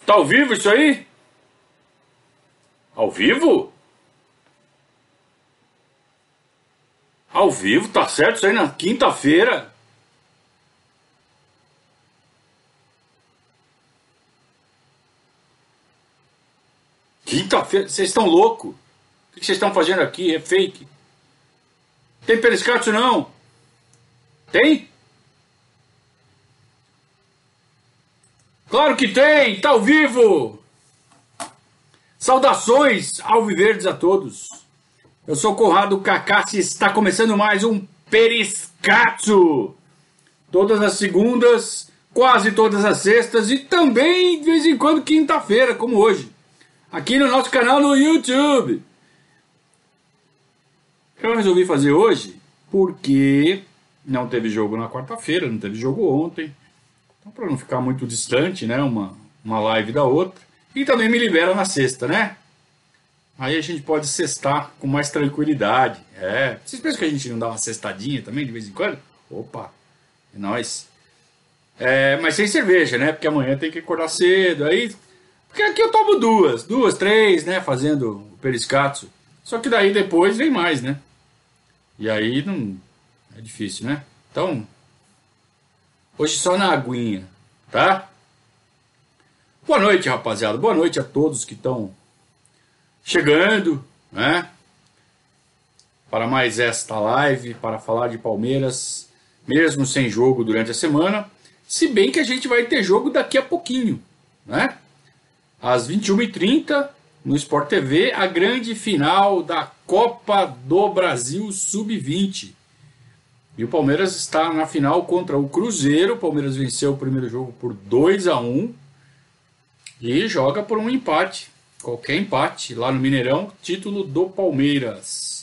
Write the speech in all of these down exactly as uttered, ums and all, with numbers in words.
Tá ao vivo isso aí? Ao vivo? Ao vivo, tá certo isso aí na quinta-feira? Quinta-feira? Vocês estão loucos? O que vocês estão fazendo aqui? É fake. Tem periscatio não? Tem? Claro que tem! Tá ao vivo! Saudações alviverdes a todos. Eu sou Conrado Cacassi e está começando mais um Periscatio. Todas as segundas, quase todas as sextas e também de vez em quando quinta-feira, como hoje. Aqui no nosso canal no YouTube. Eu resolvi fazer hoje porque não teve jogo na quarta-feira, não teve jogo ontem. Então, para não ficar muito distante, né, uma, uma live da outra. E também me libera na sexta, né? Aí a gente pode sextar com mais tranquilidade. É. Vocês pensam que a gente não dá uma sextadinha também de vez em quando? Opa, é nóis. É, mas sem cerveja, né? Porque amanhã tem que acordar cedo. Aí, porque aqui eu tomo duas, duas, três, né? Fazendo o periscatio. Só que daí depois vem mais, né? E aí não é difícil, né? Então, hoje só na aguinha, tá? Boa noite, rapaziada. Boa noite a todos que estão chegando, né? Para mais esta live, para falar de Palmeiras, mesmo sem jogo durante a semana. Se bem que a gente vai ter jogo daqui a pouquinho, né? Às vinte e uma e trinta, no Sport T V, a grande final da Copa do Brasil sub vinte. E o Palmeiras está na final contra o Cruzeiro. O Palmeiras venceu o primeiro jogo por dois a um e joga por um empate. Qualquer empate lá no Mineirão, título do Palmeiras.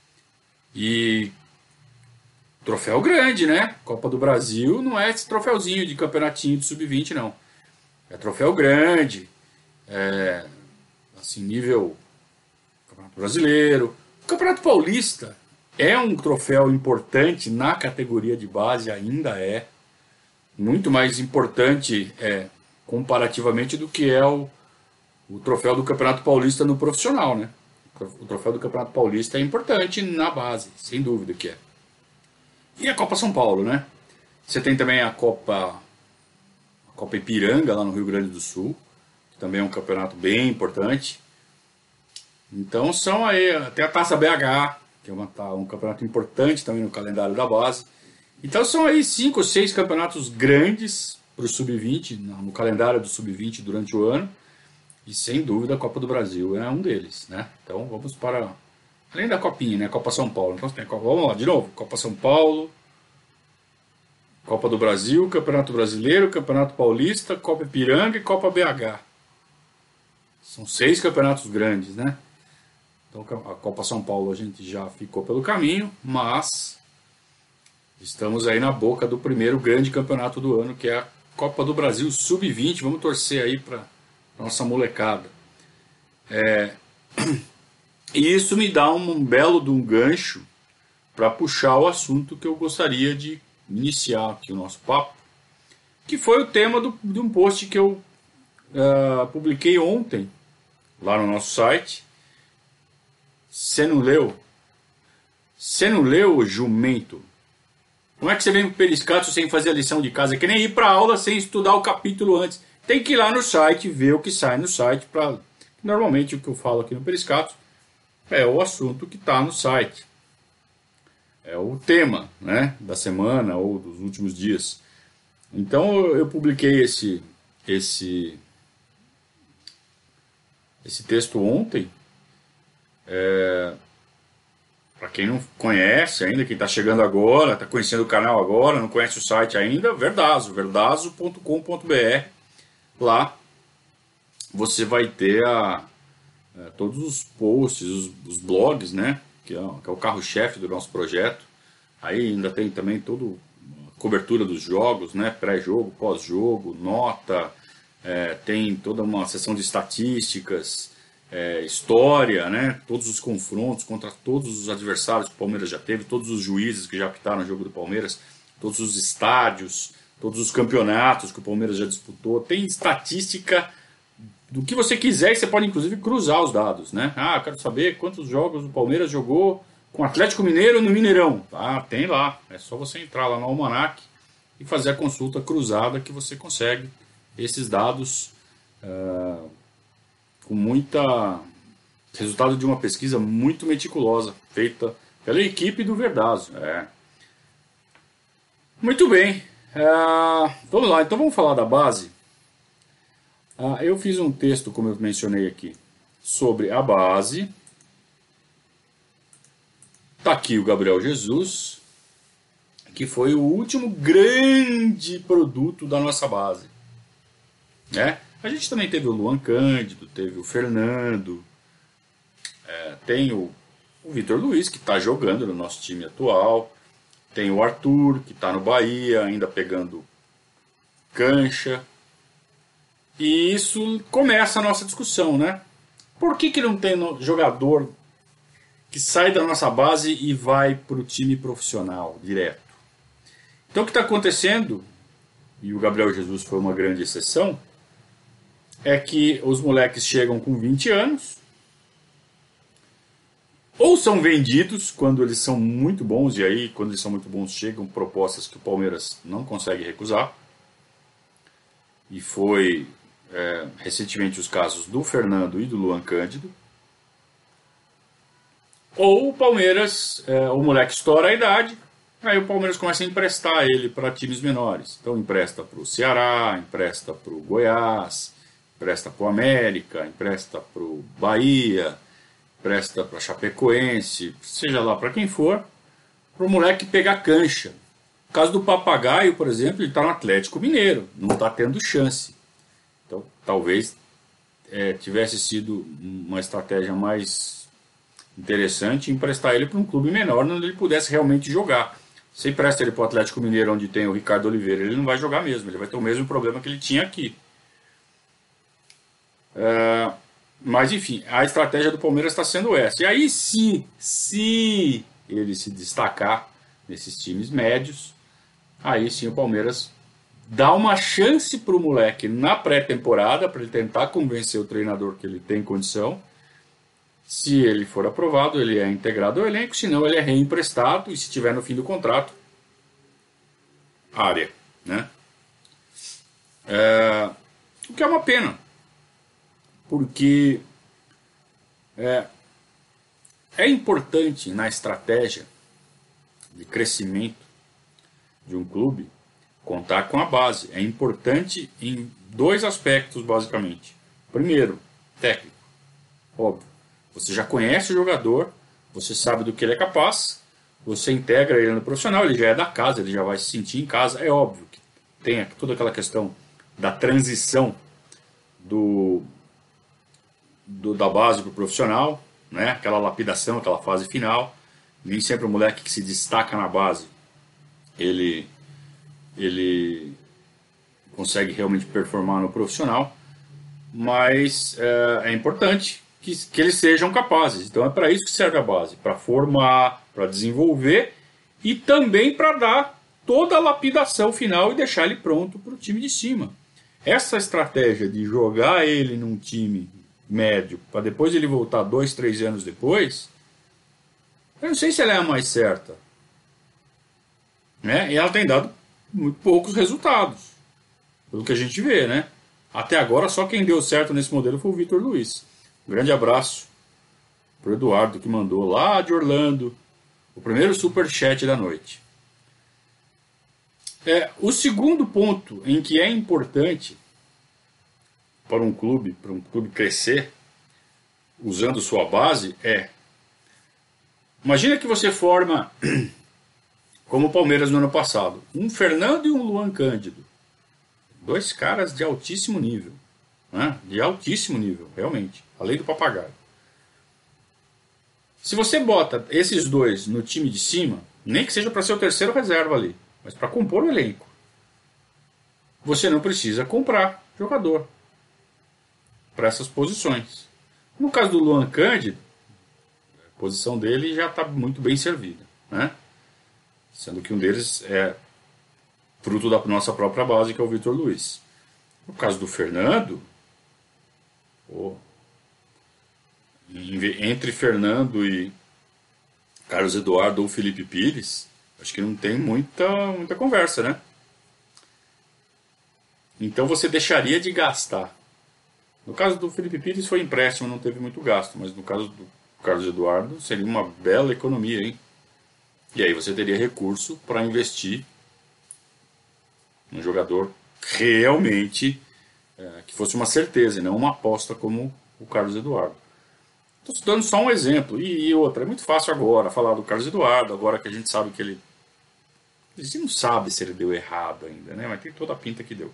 E troféu grande, né? Copa do Brasil não é esse troféuzinho de campeonatinho de sub vinte, não. É troféu grande. É, assim, nível Campeonato Brasileiro. O Campeonato Paulista é um troféu importante na categoria de base, ainda é. Muito mais importante é, comparativamente do que é o O troféu do Campeonato Paulista no profissional, né? O troféu do Campeonato Paulista é importante na base, sem dúvida que é. E a Copa São Paulo, né? Você tem também a Copa, a Copa Ipiranga, lá no Rio Grande do Sul, que também é um campeonato bem importante. Então são aí, até a Taça B H, que é uma, um campeonato importante também no calendário da base. Então são aí cinco ou seis campeonatos grandes para o sub vinte, no calendário do sub vinte durante o ano. E sem dúvida a Copa do Brasil é um deles, né? Então vamos para... Além da Copinha, né? Copa São Paulo. Então tem a Copa... Vamos lá, de novo. Copa São Paulo, Copa do Brasil, Campeonato Brasileiro, Campeonato Paulista, Copa Ipiranga e Copa B H. São seis campeonatos grandes, né? Então a Copa São Paulo a gente já ficou pelo caminho, mas estamos aí na boca do primeiro grande campeonato do ano, que é a Copa do Brasil sub vinte. Vamos torcer aí para nossa molecada. É, e isso me dá um belo de um gancho para puxar o assunto que eu gostaria de iniciar aqui o nosso papo, que foi o tema do, de um post que eu uh, publiquei ontem lá no nosso site. Você não leu? Você não leu, jumento? Como é que você vem pro Periscatio sem fazer a lição de casa? É que nem ir para aula sem estudar o capítulo antes. Tem que ir lá no site e ver o que sai no site. Pra... Normalmente o que eu falo aqui no Periscatio é o assunto que está no site. É o tema, né, da semana ou dos últimos dias. Então eu publiquei esse, esse, esse texto ontem. É... Para quem não conhece ainda, quem está chegando agora, está conhecendo o canal agora, não conhece o site ainda, Verdazo, verdazo ponto com ponto br. Lá você vai ter a, a, todos os posts, os, os blogs, né? Que é, que é o carro-chefe do nosso projeto. Aí ainda tem também toda a cobertura dos jogos, né? Pré-jogo, pós-jogo, nota, é, tem toda uma seção de estatísticas, é, história, né? Todos os confrontos contra todos os adversários que o Palmeiras já teve, todos os juízes que já apitaram o jogo do Palmeiras, todos os estádios, todos os campeonatos que o Palmeiras já disputou. Tem estatística do que você quiser, e você pode inclusive cruzar os dados, né? Ah, quero saber quantos jogos o Palmeiras jogou com o Atlético Mineiro no Mineirão. Ah, tem lá. É só você entrar lá no Almanac e fazer a consulta cruzada que você consegue esses dados uh, com muita... resultado de uma pesquisa muito meticulosa, feita pela equipe do Verdazo. É. Muito bem. Uh, vamos lá, então vamos falar da base. Uh, eu fiz um texto, como eu mencionei aqui, sobre a base. Está aqui o Gabriel Jesus, que foi o último grande produto da nossa base. Né? A gente também teve o Luan Cândido, teve o Fernando, é, tem o, o Vitor Luiz, que está jogando no nosso time atual, tem o Arthur, que está no Bahia, ainda pegando cancha. E isso começa a nossa discussão, né? Por que, que não tem jogador que sai da nossa base e vai para o time profissional direto? Então o que está acontecendo, e o Gabriel Jesus foi uma grande exceção, é que os moleques chegam com vinte anos, ou são vendidos quando eles são muito bons, e aí quando eles são muito bons chegam propostas que o Palmeiras não consegue recusar. E foi é, recentemente os casos do Fernando e do Luan Cândido. Ou o Palmeiras, é, o moleque estoura a idade, aí o Palmeiras começa a emprestar ele para times menores. Então empresta para o Ceará, empresta para o Goiás, empresta para o América, empresta para o Bahia, empresta para Chapecoense, seja lá para quem for, para o moleque pegar cancha. No caso do Papagaio, por exemplo, ele está no Atlético Mineiro, não está tendo chance. Então talvez é, tivesse sido uma estratégia mais interessante emprestar ele para um clube menor, onde ele pudesse realmente jogar. Se empresta ele para o Atlético Mineiro, onde tem o Ricardo Oliveira, ele não vai jogar mesmo, ele vai ter o mesmo problema que ele tinha aqui. É, mas enfim, a estratégia do Palmeiras está sendo essa. E aí se, se ele se destacar nesses times médios, aí sim o Palmeiras dá uma chance para o moleque na pré-temporada, para ele tentar convencer o treinador que ele tem condição. Se ele for aprovado, ele é integrado ao elenco, senão ele é reemprestado e se tiver no fim do contrato, área, né? É, o que é uma pena, porque é, é importante na estratégia de crescimento de um clube contar com a base. É importante em dois aspectos, basicamente. Primeiro, técnico, óbvio. Você já conhece o jogador, você sabe do que ele é capaz, você integra ele no profissional, ele já é da casa, ele já vai se sentir em casa. É óbvio que tem toda aquela questão da transição do, do da base para o profissional, né? Aquela lapidação, aquela fase final. Nem sempre o moleque que se destaca na base, ele, ele consegue realmente performar no profissional, mas é, é importante Que, que eles sejam capazes. Então é para isso que serve a base, para formar, para desenvolver e também para dar toda a lapidação final e deixar ele pronto para o time de cima. Essa estratégia de jogar ele num time médio para depois ele voltar dois, três anos depois, eu não sei se ela é a mais certa, né? E ela tem dado muito poucos resultados, pelo que a gente vê, né? Até agora só quem deu certo nesse modelo foi o Vitor Luiz. Um grande abraço para o Eduardo, que mandou lá de Orlando o primeiro superchat da noite. É, o segundo ponto em que é importante para um clube, para um clube crescer, usando sua base, é... Imagina que você forma, como o Palmeiras no ano passado, um Fernando e um Luan Cândido. Dois caras de altíssimo nível. Né? De altíssimo nível, realmente. Além do Papagaio. Se você bota esses dois no time de cima, nem que seja para ser o terceiro reserva ali, mas para compor o elenco, você não precisa comprar jogador para essas posições. No caso do Luan Cândido, a posição dele já está muito bem servida, né? Sendo que um deles é fruto da nossa própria base, que é o Vitor Luiz. No caso do Fernando, Pô, entre Fernando e Carlos Eduardo ou Felipe Pires, acho que não tem muita, muita conversa, né? Então você deixaria de gastar. No caso do Felipe Pires foi empréstimo, não teve muito gasto, mas no caso do Carlos Eduardo seria uma bela economia, hein? E aí você teria recurso para investir num jogador realmente é, que fosse uma certeza e não uma aposta como o Carlos Eduardo. Estou dando só um exemplo. E, e outra, é muito fácil agora falar do Carlos Eduardo, agora que a gente sabe que ele... A gente não sabe se ele deu errado ainda, né? Mas tem toda a pinta que deu.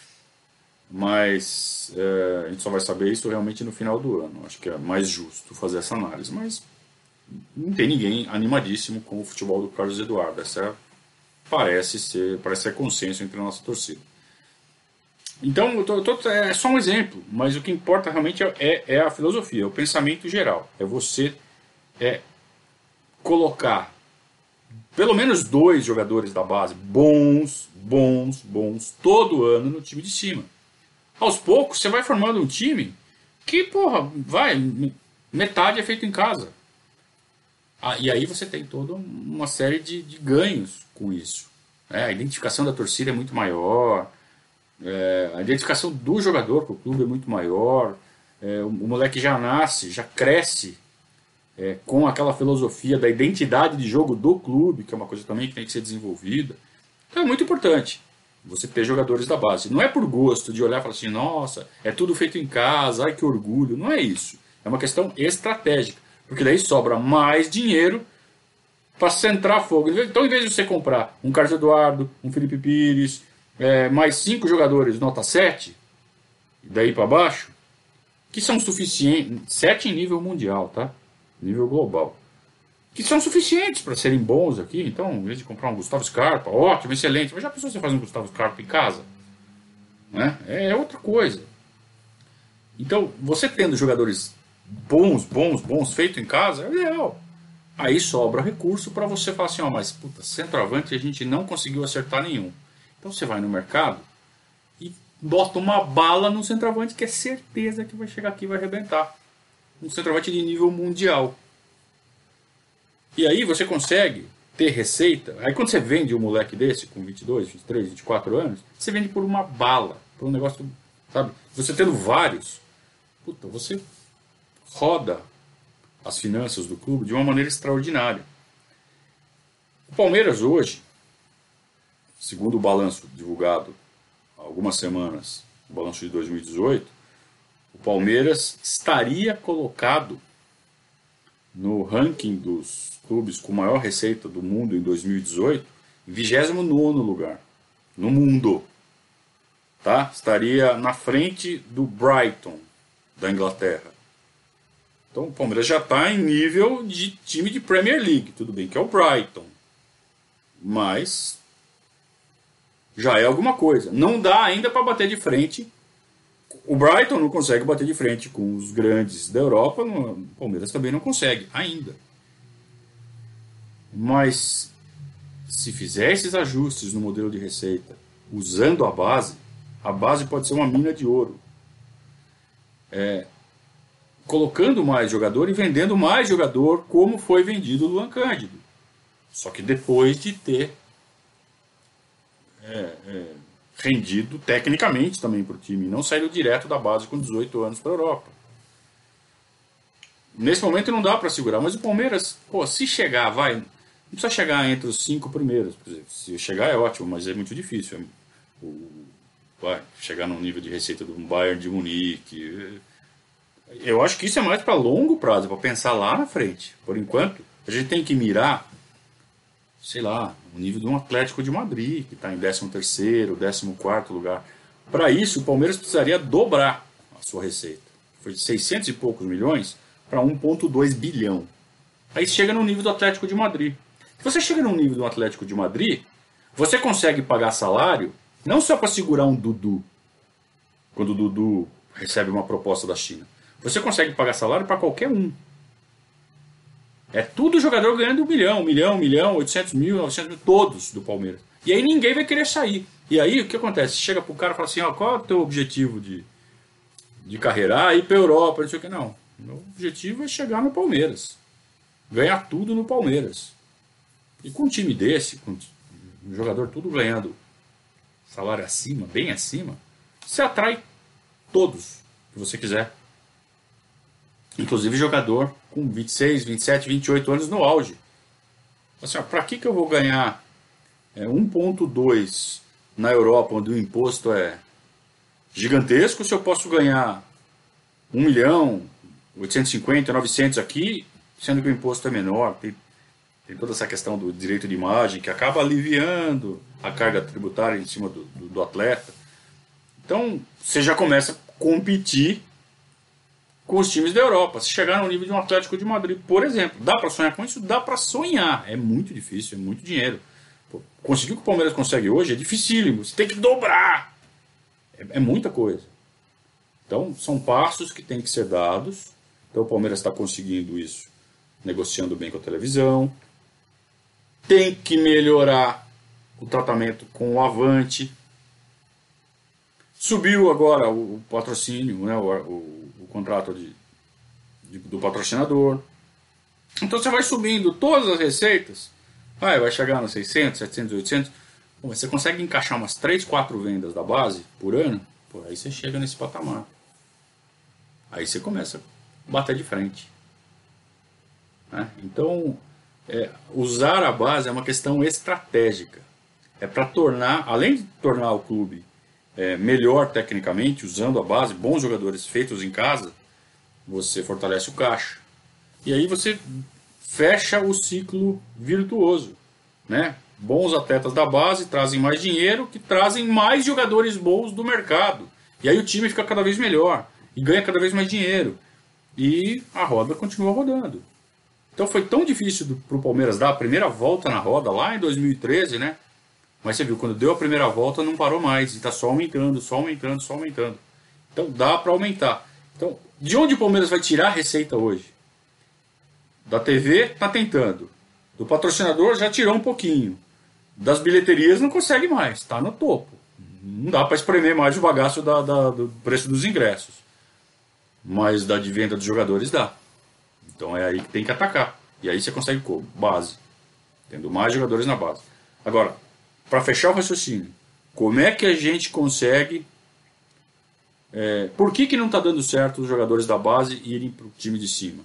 Mas é, a gente só vai saber isso realmente no final do ano. Acho que é mais justo fazer essa análise. Mas não tem ninguém animadíssimo com o futebol do Carlos Eduardo. Essa parece ser, parece ser consenso entre a nossa torcida. Então, eu tô, eu tô, é só um exemplo, mas o que importa realmente é, é a filosofia, é o pensamento geral. É você é, colocar pelo menos dois jogadores da base bons, bons, bons, todo ano no time de cima. Aos poucos, você vai formando um time que, porra, vai, metade é feito em casa. Ah, e aí você tem toda uma série de, de ganhos com isso. É, a identificação da torcida é muito maior, é, a identificação do jogador com o clube é muito maior, é, o, o moleque já nasce, já cresce é, com aquela filosofia da identidade de jogo do clube, que é uma coisa também que tem que ser desenvolvida. Então é muito importante você ter jogadores da base. Não é por gosto de olhar e falar assim, nossa, é tudo feito em casa, ai que orgulho. Não é isso. É uma questão estratégica. Porque daí sobra mais dinheiro para centrar fogo. Então, em vez de você comprar um Carlos Eduardo, um Felipe Pires, é, mais cinco jogadores nota sete, daí para baixo, que são suficientes, sete em nível mundial, tá? Nível global. Que são suficientes para serem bons aqui. Então, em vez de comprar um Gustavo Scarpa, ótimo, excelente. Mas já pensou você fazer um Gustavo Scarpa em casa? Né? É outra coisa. Então, você tendo jogadores bons, bons, bons, feito em casa, é ideal. Aí sobra recurso para você falar assim, ó, mas puta, centroavante a gente não conseguiu acertar nenhum. Então você vai no mercado e bota uma bala no centroavante que é certeza que vai chegar aqui e vai arrebentar. Um centroavante de nível mundial. E aí você consegue ter receita. Aí quando você vende um moleque desse com vinte e dois, vinte e três, vinte e quatro anos, você vende por uma bala, por um negócio, sabe? Você tendo vários, puta, você roda as finanças do clube de uma maneira extraordinária. O Palmeiras hoje, segundo o balanço divulgado há algumas semanas, o balanço de dois mil e dezoito, o Palmeiras estaria colocado no ranking dos clubes com maior receita do mundo em dois mil e dezoito, em vigésimo nono lugar no mundo. Tá? Estaria na frente do Brighton da Inglaterra. Então o Palmeiras já está em nível de time de Premier League. Tudo bem que é o Brighton, mas já é alguma coisa. Não dá ainda para bater de frente. O Brighton não consegue bater de frente com os grandes da Europa. O Palmeiras também não consegue ainda. Mas se fizer esses ajustes no modelo de receita, usando a base, a base pode ser uma mina de ouro. É, colocando mais jogador e vendendo mais jogador, como foi vendido o Luan Cândido. Só que depois de ter é, é, rendido tecnicamente também para o time. Não saiu direto da base com dezoito anos para a Europa. Nesse momento não dá para segurar, mas o Palmeiras, pô, se chegar, vai, não precisa chegar entre os cinco primeiros. Se chegar é ótimo, mas é muito difícil. O, vai, chegar no nível de receita do Bayern de Munique. Eu acho que isso é mais para longo prazo, para pensar lá na frente. Por enquanto, a gente tem que mirar, sei lá, o nível de um Atlético de Madrid, que está em décimo terceiro, décimo quarto lugar. Para isso, o Palmeiras precisaria dobrar a sua receita. Foi de seiscentos e poucos milhões para um vírgula dois bilhão. Aí chega no nível do Atlético de Madrid. Se você chega no nível do Atlético de Madrid, você consegue pagar salário não só para segurar um Dudu, quando o Dudu recebe uma proposta da China. Você consegue pagar salário para qualquer um. É tudo jogador ganhando um milhão, um milhão, um milhão, oitocentos mil, novecentos mil, todos do Palmeiras. E aí ninguém vai querer sair. E aí o que acontece? Chega pro cara e fala assim, ó, qual é o teu objetivo de, de carreira, ah, ir para a Europa, não sei o que, não. Meu objetivo é chegar no Palmeiras. Ganhar tudo no Palmeiras. E com um time desse, com um jogador tudo ganhando salário acima, bem acima, você atrai todos que você quiser. Inclusive jogador com vinte e seis, vinte e sete, vinte e oito anos no auge. Assim, para que, que eu vou ganhar é, um vírgula dois na Europa, onde o imposto é gigantesco, se eu posso ganhar um milhão, oitocentos e cinquenta, novecentos aqui, sendo que o imposto é menor? Tem, tem toda essa questão do direito de imagem que acaba aliviando a carga tributária em cima do, do, do atleta. Então, você já começa a competir com os times da Europa. Se chegar no nível de um Atlético de Madrid, por exemplo, dá para sonhar com isso? Dá para sonhar. É muito difícil, é muito dinheiro. Pô, conseguir o que o Palmeiras consegue hoje é dificílimo. Você tem que dobrar. É, é muita coisa. Então, são passos que têm que ser dados. Então, o Palmeiras está conseguindo isso, negociando bem com a televisão. Tem que melhorar o tratamento com o Avante. Subiu agora o, o patrocínio, né, o, o, o contrato de, de, do patrocinador. Então você vai subindo todas as receitas, vai, vai chegar nos seiscentos, setecentos, oitocentos. Bom, você consegue encaixar umas três, quatro vendas da base por ano, pô, aí você chega nesse patamar. Aí você começa a bater de frente. Né? Então, é, usar a base é uma questão estratégica. É para tornar, além de tornar o clube É, melhor tecnicamente, usando a base, bons jogadores feitos em casa, você fortalece o caixa. E aí você fecha o ciclo virtuoso. Né? Bons atletas da base trazem mais dinheiro, que trazem mais jogadores bons do mercado. E aí o time fica cada vez melhor e ganha cada vez mais dinheiro. E a roda continua rodando. Então foi tão difícil para o Palmeiras dar a primeira volta na roda lá em dois mil e treze, né? Mas você viu, quando deu a primeira volta não parou mais. E está só aumentando, só aumentando, só aumentando. Então dá para aumentar. Então, de onde o Palmeiras vai tirar a receita hoje? Da T V está tentando. Do patrocinador já tirou um pouquinho. Das bilheterias não consegue mais. Está no topo. Não dá para espremer mais o bagaço da, da, do preço dos ingressos. Mas da de venda dos jogadores dá. Então é aí que tem que atacar. E aí você consegue como? Base. Tendo mais jogadores na base. Agora, para fechar o raciocínio, como é que a gente consegue... É, por que, que não está dando certo os jogadores da base irem para o time de cima?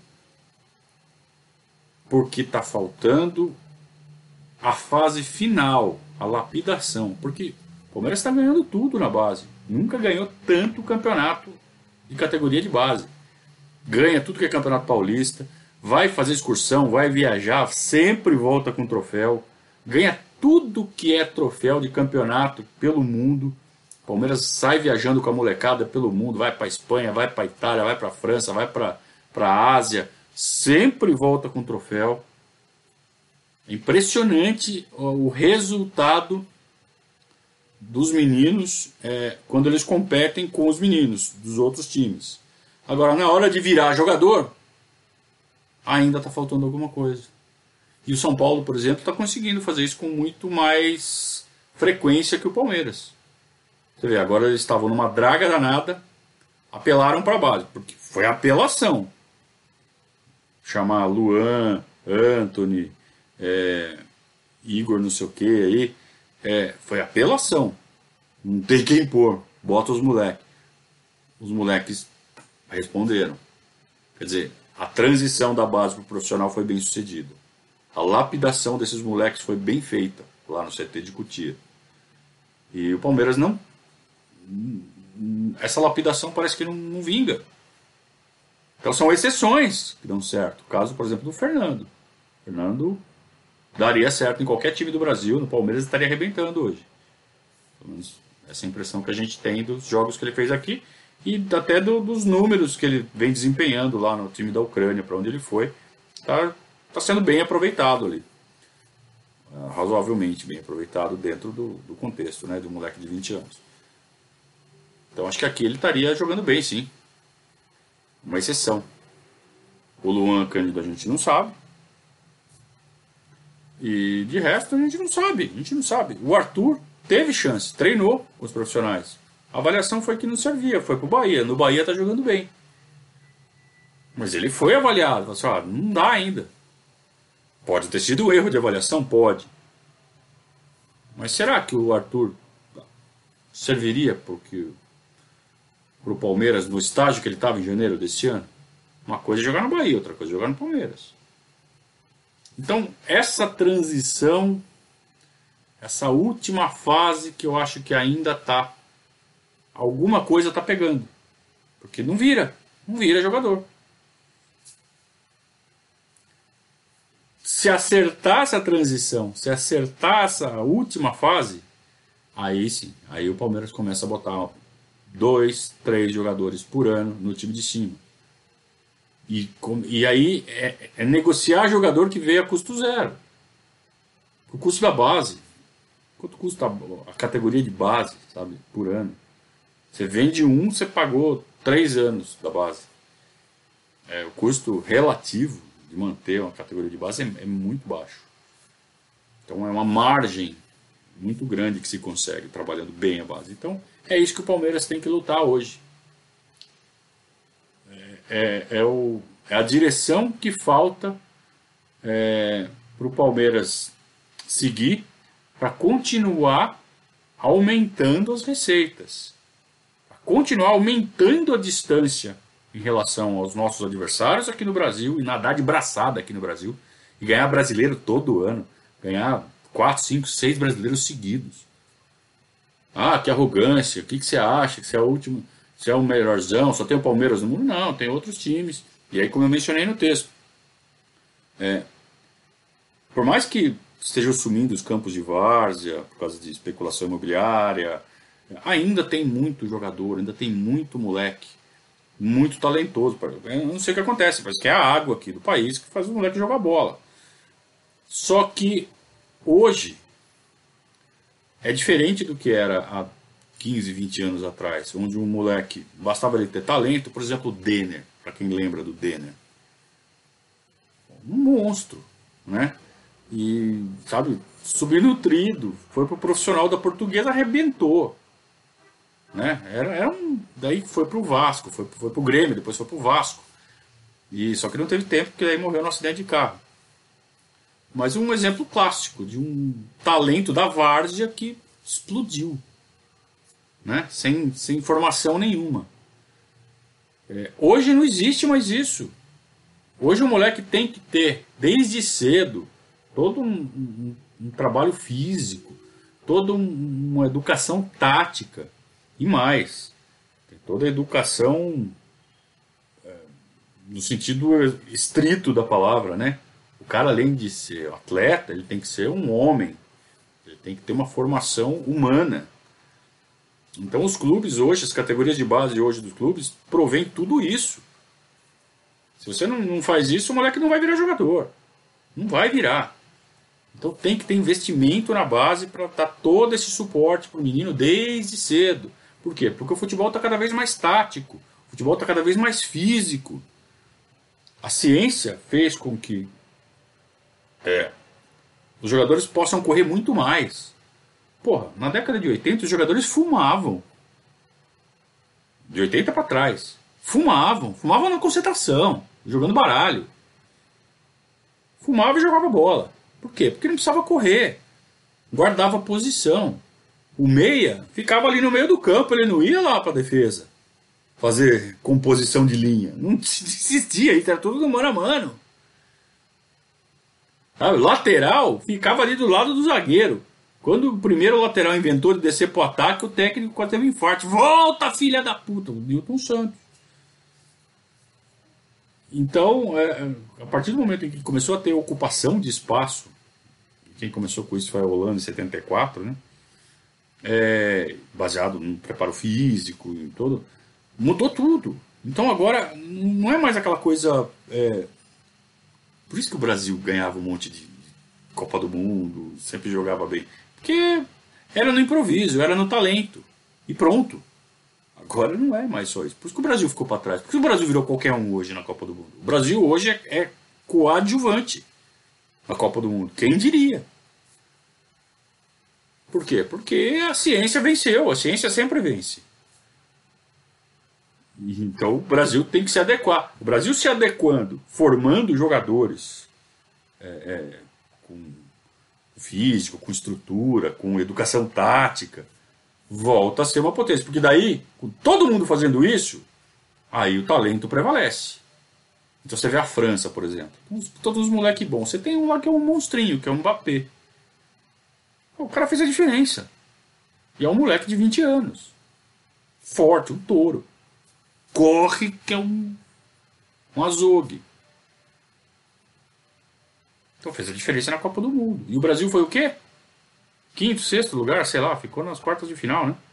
Porque está faltando a fase final, a lapidação. Porque o Palmeiras está ganhando tudo na base. Nunca ganhou tanto campeonato de categoria de base. Ganha tudo que é campeonato paulista, vai fazer excursão, vai viajar, sempre volta com troféu, ganha tudo que é troféu de campeonato pelo mundo. O Palmeiras sai viajando com a molecada pelo mundo, vai para a Espanha, vai para a Itália, vai para a França, vai para a Ásia, sempre volta com troféu. É impressionante o resultado dos meninos é, quando eles competem com os meninos dos outros times. Agora, na hora de virar jogador, ainda está faltando alguma coisa. E o São Paulo, por exemplo, está conseguindo fazer isso com muito mais frequência que o Palmeiras. Você vê, agora eles estavam numa draga danada, apelaram para a base, porque foi apelação. Chamar Luan, Anthony, é, Igor não sei o que aí, é, foi apelação. Não tem quem pôr, bota os moleques. Os moleques responderam. Quer dizer, a transição da base para o profissional foi bem sucedida. A lapidação desses moleques foi bem feita lá no C T de Cotia. E o Palmeiras não... Essa lapidação parece que não, não vinga. Então são exceções que dão certo. O caso, por exemplo, do Fernando. O Fernando daria certo em qualquer time do Brasil. No Palmeiras estaria arrebentando hoje. Pelo menos essa é a impressão que a gente tem dos jogos que ele fez aqui. E até do, dos números que ele vem desempenhando lá no time da Ucrânia, para onde ele foi. Está tá sendo bem aproveitado ali. Uh, razoavelmente bem aproveitado dentro do, do contexto, né, de um moleque de vinte anos. Então acho que aqui ele estaria jogando bem, sim. Uma exceção. O Luan Cândido a gente não sabe. E de resto a gente não sabe. A gente não sabe. O Arthur teve chance, treinou com os profissionais. A avaliação foi que não servia, foi pro Bahia. No Bahia tá jogando bem. Mas ele foi avaliado. Falou assim, ah, não dá ainda. Pode ter sido um erro de avaliação? Pode. Mas será que o Arthur serviria porque pro Palmeiras no estágio que ele estava em janeiro desse ano? Uma coisa é jogar no Bahia, outra coisa é jogar no Palmeiras. Então, essa transição, essa última fase que eu acho que ainda tá, alguma coisa tá pegando. Porque não vira, não vira jogador. Se acertar essa transição, se acertar essa última fase, aí sim, aí o Palmeiras começa a botar dois, três jogadores por ano no time de cima. E, e aí é, é negociar jogador que veio a custo zero. O custo da base. Quanto custa a categoria de base, sabe, por ano? Você vende um, você pagou três anos da base. É, o custo relativo de manter uma categoria de base é, é muito baixo. Então é uma margem muito grande que se consegue trabalhando bem a base. Então é isso que o Palmeiras tem que lutar hoje. É, é, o, é a direção que falta é, para o Palmeiras seguir para continuar aumentando as receitas, para continuar aumentando a distância em relação aos nossos adversários aqui no Brasil e nadar de braçada aqui no Brasil e ganhar brasileiro todo ano, ganhar quatro, cinco, seis brasileiros seguidos. Ah, que arrogância, o que, que você acha que você é o último... Se é o melhorzão, só tem o Palmeiras no mundo? Não, tem outros times. E aí, como eu mencionei no texto, é, por mais que estejam sumindo os campos de várzea, por causa de especulação imobiliária, ainda tem muito jogador, ainda tem muito moleque, muito talentoso. Eu não sei o que acontece, mas que é a água aqui do país que faz o moleque jogar bola. Só que hoje é diferente do que era há quinze, vinte anos atrás, onde um moleque, bastava ele ter talento, por exemplo, o Denner, para quem lembra do Denner. Um monstro, né? E, sabe, subnutrido, foi pro profissional da Portuguesa, arrebentou. Né? Era, era um, daí foi pro Vasco, foi, foi pro Grêmio, depois foi pro Vasco. E, só que não teve tempo, porque aí morreu no acidente de carro. Mas um exemplo clássico de um talento da várzea que explodiu. Né? Sem, sem informação nenhuma. É, hoje não existe mais isso. Hoje o moleque tem que ter, desde cedo, todo um, um, um trabalho físico, toda um, uma educação tática e mais. Tem toda a educação é, no sentido estrito da palavra, né? O cara, além de ser atleta, ele tem que ser um homem, ele tem que ter uma formação humana. Então os clubes hoje, as categorias de base hoje dos clubes, provém tudo isso. Se você não, não faz isso, o moleque não vai virar jogador. Não vai virar. Então tem que ter investimento na base para dar todo esse suporte para o menino desde cedo. Por quê? Porque o futebol está cada vez mais tático. O futebol está cada vez mais físico. A ciência fez com que é, os jogadores possam correr muito mais. Porra, na década de oitenta os jogadores fumavam. De oitenta para trás. Fumavam. Fumavam na concentração, jogando baralho. Fumava e jogava bola. Por quê? Porque não precisava correr. Guardava posição. O meia ficava ali no meio do campo, ele não ia lá para a defesa. Fazer composição de linha. Não existia, isso era tudo no mano a mano. Sabe? Lateral ficava ali do lado do zagueiro. Quando o primeiro lateral inventou de descer pro ataque, o técnico quase teve um infarto. Volta, filha da puta! O Newton Santos. Então, é, a partir do momento em que começou a ter ocupação de espaço, quem começou com isso foi a Holanda em setenta e quatro, né? É, baseado no preparo físico, em todo, mudou tudo. Então agora não é mais aquela coisa... É, por isso que o Brasil ganhava um monte de Copa do Mundo, sempre jogava bem. Porque era no improviso, era no talento. E pronto. Agora não é mais só isso. Por isso que o Brasil ficou para trás. Por que o Brasil virou qualquer um hoje na Copa do Mundo? O Brasil hoje é, é coadjuvante na Copa do Mundo. Quem diria? Por quê? Porque a ciência venceu. A ciência sempre vence. Então o Brasil tem que se adequar. O Brasil se adequando, formando jogadores é, é, com físico, com estrutura, com educação tática, volta a ser uma potência. Porque daí, com todo mundo fazendo isso, aí o talento prevalece. Então você vê a França, por exemplo. Todos os moleques bons. Você tem um lá que é um monstrinho, que é o Mbappé. O cara fez a diferença. E é um moleque de vinte anos. Forte, um touro. Corre que é um, um azogue. Então fez a diferença na Copa do Mundo. E o Brasil foi o quê? Quinto, sexto lugar, sei lá, ficou nas quartas de final, né?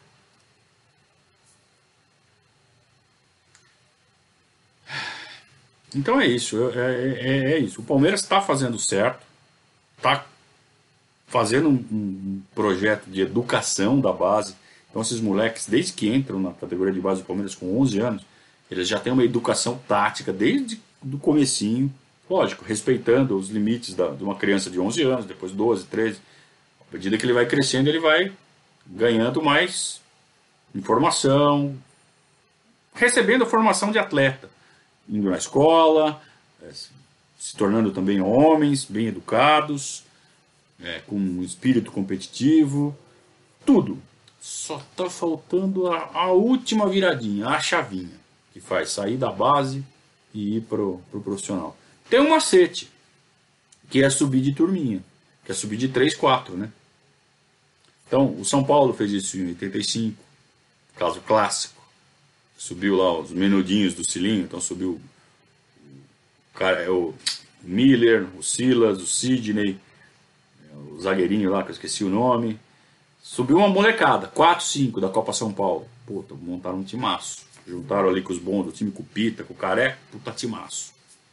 Então é isso, é, é, é isso. O Palmeiras está fazendo certo, está fazendo um, um projeto de educação da base. Então esses moleques, desde que entram na categoria de base do Palmeiras com onze anos, eles já têm uma educação tática desde o comecinho, lógico, respeitando os limites da, de uma criança de onze anos, depois doze, treze. À medida que ele vai crescendo, ele vai ganhando mais informação, recebendo a formação de atleta, indo na escola, se tornando também homens bem educados, é, com um espírito competitivo, tudo. Só está faltando a, a última viradinha, a chavinha, que faz sair da base e ir para o pro profissional. Tem um macete, que é subir de turminha, que é subir de três, quatro, né? Então, o São Paulo fez isso em oitenta e cinco, caso clássico. Subiu lá os menudinhos do Cilinho, então subiu o, cara, o Miller, o Silas, o Sidney, o zagueirinho lá, que eu esqueci o nome. Subiu uma molecada, quatro, cinco da Copa São Paulo. Puta, montaram um timaço. Juntaram ali com os bons do time, com o Pita, com o Careca, puta timaço.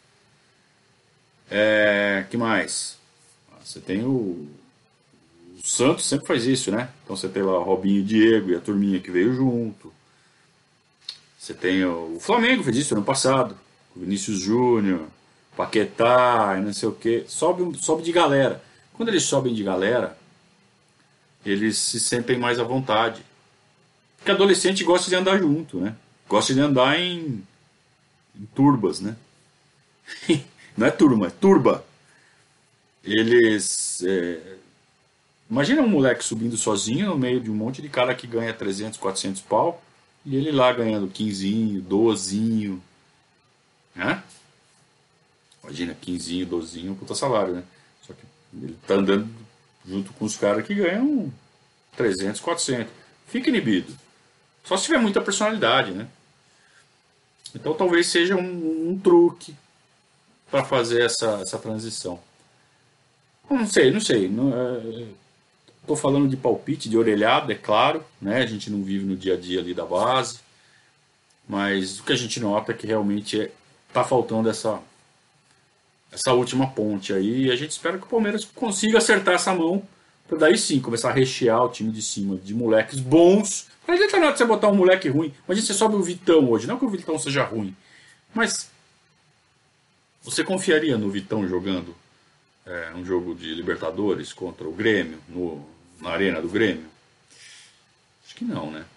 É, que mais? Você tem o... O Santos sempre faz isso, né? Então você tem lá o Robinho e o Diego e a turminha que veio junto. Você tem o, o Flamengo fez isso ano passado. O Vinícius Júnior, Paquetá, não sei o que. Sobe, sobe de galera. Quando eles sobem de galera, eles se sentem mais à vontade. Porque adolescente gosta de andar junto, né? Gosta de andar em, em turbas, né? Não é turma, é turba. Eles... É... Imagina um moleque subindo sozinho no meio de um monte de cara que ganha trezentos, quatrocentos pau. E ele lá ganhando quinzinho, dozinho, né? Imagina, quinzinho, dozinho, puta salário, né? Só que ele tá andando junto com os caras que ganham trezentos, quatrocentos. Fica inibido. Só se tiver muita personalidade, né? Então talvez seja um, um truque para fazer essa, essa transição. Não sei, não sei. Não, é... Estou falando de palpite, de orelhada, é claro, né? A gente não vive no dia a dia ali da base, mas o que a gente nota é que realmente está é, faltando essa, essa última ponte aí, e a gente espera que o Palmeiras consiga acertar essa mão, para daí sim começar a rechear o time de cima de moleques bons. Não adianta nada você botar um moleque ruim, imagina você sobe o Vitão hoje, não que o Vitão seja ruim, mas você confiaria no Vitão jogando é, um jogo de Libertadores contra o Grêmio, no na arena do Grêmio? Acho que não, né?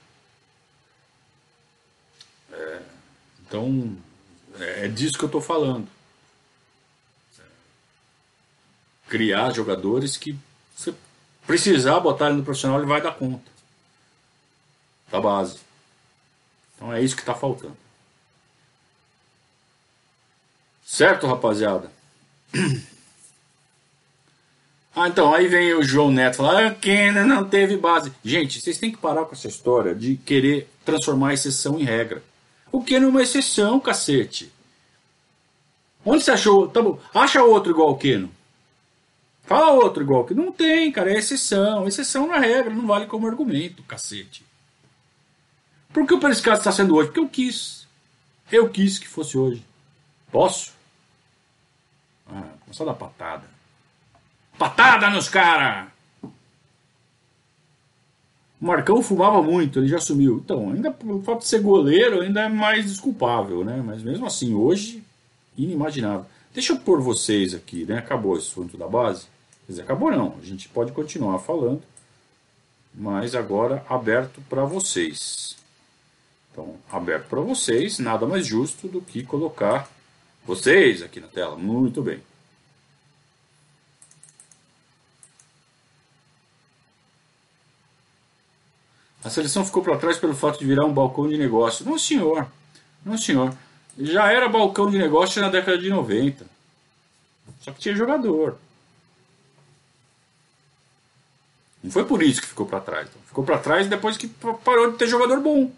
É, então, é disso que eu estou falando. Criar jogadores que você precisar botar ele no profissional, ele vai dar conta da base. Então é isso que está faltando. Certo, rapaziada? Ah, então, aí vem o João Neto falar, ah, o Keno não teve base. Gente, vocês têm que parar com essa história de querer transformar a exceção em regra. O Keno é uma exceção, cacete. Onde você achou? Tá bom, acha outro igual o Keno. Fala outro igual o Keno. Não tem, cara, é exceção. Exceção não é regra, não vale como argumento, cacete. Por que o Periscado está sendo hoje? Porque eu quis. Eu quis que fosse hoje. Posso? Ah, começou a dar patada. Patada nos caras! O Marcão fumava muito, ele já sumiu. Então, ainda pelo fato de ser goleiro, ainda é mais desculpável, né? Mas mesmo assim, hoje, inimaginável. Deixa eu pôr vocês aqui, né? Acabou esse assunto da base. Quer dizer, acabou não, a gente pode continuar falando, mas agora aberto para vocês. Então, aberto para vocês, nada mais justo do que colocar vocês aqui na tela. Muito bem. A seleção ficou para trás pelo fato de virar um balcão de negócio. Não, senhor. Não, senhor. Já era balcão de negócio na década de noventa. Só que tinha jogador. Não foi por isso que ficou para trás. Ficou para trás depois que parou de ter jogador bom.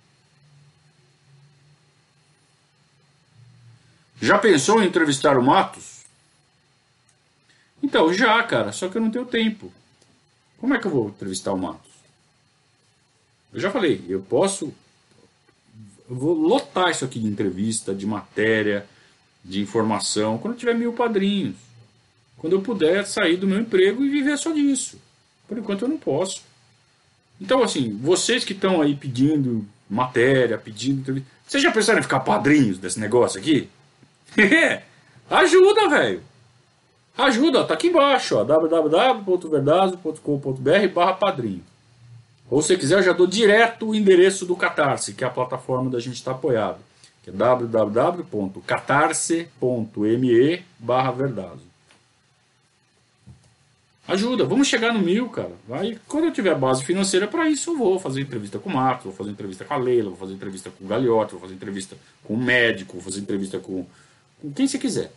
Já pensou em entrevistar o Matos? Então, já, cara. Só que eu não tenho tempo. Como é que eu vou entrevistar o Matos? Eu já falei, eu posso... Eu vou lotar isso aqui de entrevista, de matéria, de informação, quando eu tiver mil padrinhos. Quando eu puder sair do meu emprego e viver só disso. Por enquanto eu não posso. Então, assim, vocês que estão aí pedindo matéria, pedindo entrevista... Vocês já pensaram em ficar padrinhos desse negócio aqui? Ajuda, velho. Ajuda, tá aqui embaixo, ó, w w w ponto verdazo ponto com ponto b r barra padrinho. Ou se quiser, eu já dou direto o endereço do Catarse, que é a plataforma da gente estar apoiado, que é w w w ponto catarse ponto me barra verdazo. Ajuda, vamos chegar no mil, cara. Vai, quando eu tiver base financeira para isso, eu vou fazer entrevista com o Matos, vou fazer entrevista com a Leila, vou fazer entrevista com o Gagliotti, vou fazer entrevista com o médico, vou fazer entrevista com, com quem você quiser.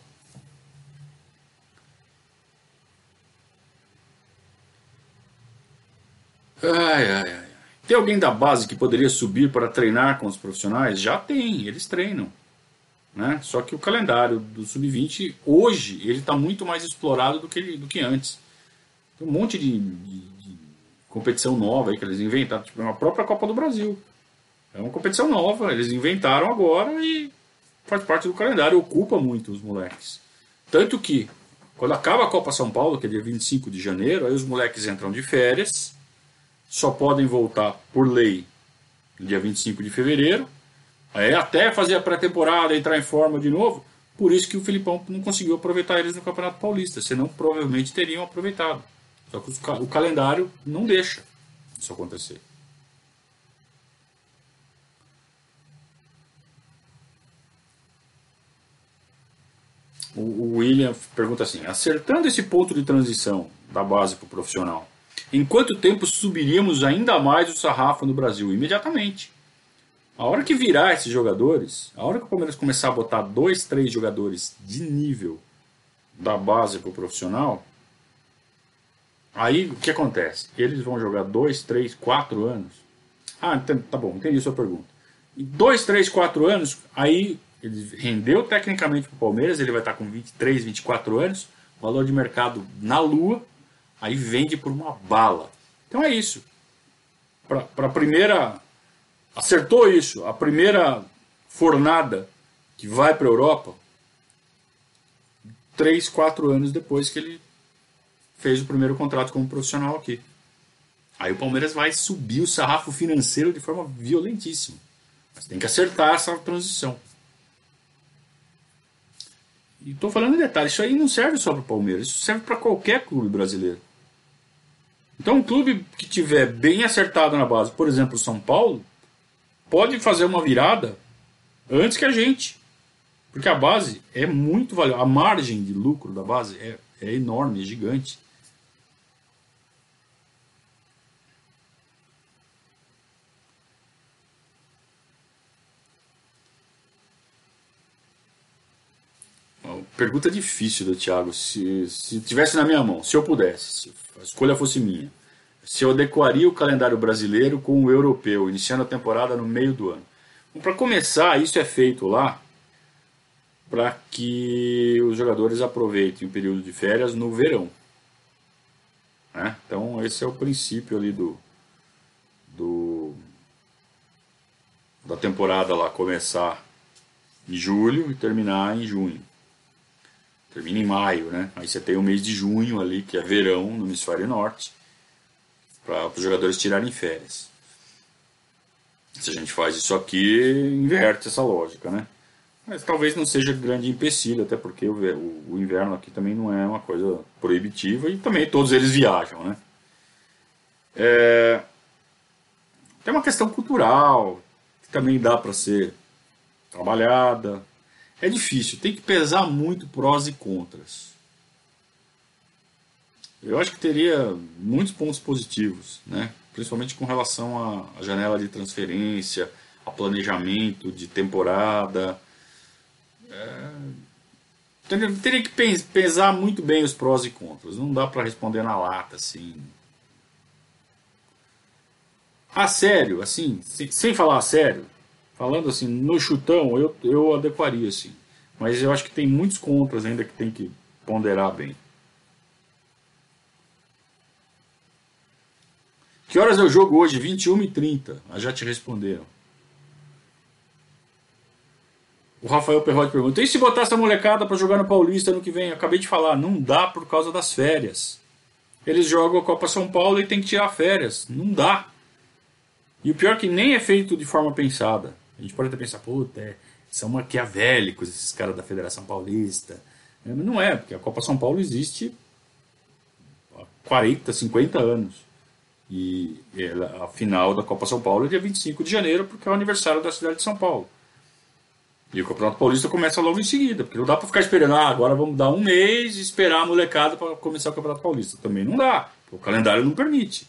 Ai, ai, ai. Tem alguém da base que poderia subir para treinar com os profissionais? Já tem, eles treinam. Né? Só que o calendário do sub vinte, hoje, ele está muito mais explorado do que, do que antes. Tem um monte de, de, de competição nova aí que eles inventaram, tipo a própria Copa do Brasil. É uma competição nova, eles inventaram agora e faz parte do calendário, ocupa muito os moleques. Tanto que, quando acaba a Copa São Paulo, que é dia vinte e cinco de janeiro, aí os moleques entram de férias, só podem voltar por lei no dia vinte e cinco de fevereiro, aí até fazer a pré-temporada, entrar em forma de novo. Por isso que o Filipão não conseguiu aproveitar eles no Campeonato Paulista, senão provavelmente teriam aproveitado. Só que o calendário não deixa isso acontecer. O William pergunta assim, acertando esse ponto de transição da base para o profissional, em quanto tempo subiríamos ainda mais o sarrafo no Brasil? Imediatamente. A hora que virar esses jogadores, a hora que o Palmeiras começar a botar dois, três jogadores de nível da base para o profissional, aí o que acontece? Eles vão jogar dois, três, quatro anos. Ah, tá bom, entendi a sua pergunta. Em dois, três, quatro anos, aí ele rendeu tecnicamente para o Palmeiras, ele vai estar com vinte e três, vinte e quatro anos, valor de mercado na lua, aí vende por uma bala. Então é isso. Para a primeira... Acertou isso. A primeira fornada que vai para a Europa, três, quatro anos depois que ele fez o primeiro contrato como profissional aqui. Aí o Palmeiras vai subir o sarrafo financeiro de forma violentíssima. Mas tem que acertar essa transição. E estou falando em detalhe, isso aí não serve só para o Palmeiras, isso serve para qualquer clube brasileiro. Então um clube que tiver bem acertado na base, por exemplo o São Paulo, pode fazer uma virada antes que a gente. Porque a base é muito valiosa. A margem de lucro da base é, é enorme, é gigante. Pergunta difícil do Thiago. Se, se tivesse na minha mão, se eu pudesse, se a escolha fosse minha, se eu adequaria o calendário brasileiro com o europeu, iniciando a temporada no meio do ano. Para começar, isso é feito lá para que os jogadores aproveitem o período de férias no verão. Né? Então esse é o princípio ali do, do da temporada lá começar em julho e terminar em junho. Termina em maio, né? Aí você tem o mês de junho ali, que é verão no hemisfério norte, para os jogadores tirarem férias. Se a gente faz isso aqui, inverte essa lógica, né? Mas talvez não seja grande empecilho, até porque o, o, o inverno aqui também não é uma coisa proibitiva e também todos eles viajam, né? É... Tem uma questão cultural, também dá para ser trabalhada. É difícil, tem que pesar muito prós e contras. Eu acho que teria muitos pontos positivos, né? Principalmente com relação à janela de transferência, a planejamento de temporada. É... Teria que pesar muito bem os prós e contras. Não dá para responder na lata, assim. A sério, assim, sem falar a sério, falando assim, no chutão, eu, eu adequaria, assim. Mas eu acho que tem muitos contras ainda que tem que ponderar bem. Que horas é o jogo hoje? vinte e uma e trinta. Ah, já te responderam. O Rafael Perrotti pergunta: e se botar essa molecada para jogar no Paulista ano que vem? Eu acabei de falar, não dá por causa das férias. Eles jogam a Copa São Paulo e tem que tirar férias. Não dá. E o pior é que nem é feito de forma pensada. A gente pode até pensar, puta, é, são maquiavélicos esses caras da Federação Paulista. Mas não é, porque a Copa São Paulo existe há quarenta, cinquenta anos. E ela, a final da Copa São Paulo é dia vinte e cinco de janeiro, porque é o aniversário da cidade de São Paulo. E o Campeonato Paulista começa logo em seguida, porque não dá para ficar esperando, ah, agora vamos dar um mês e esperar a molecada para começar o Campeonato Paulista. Também não dá, o calendário não permite.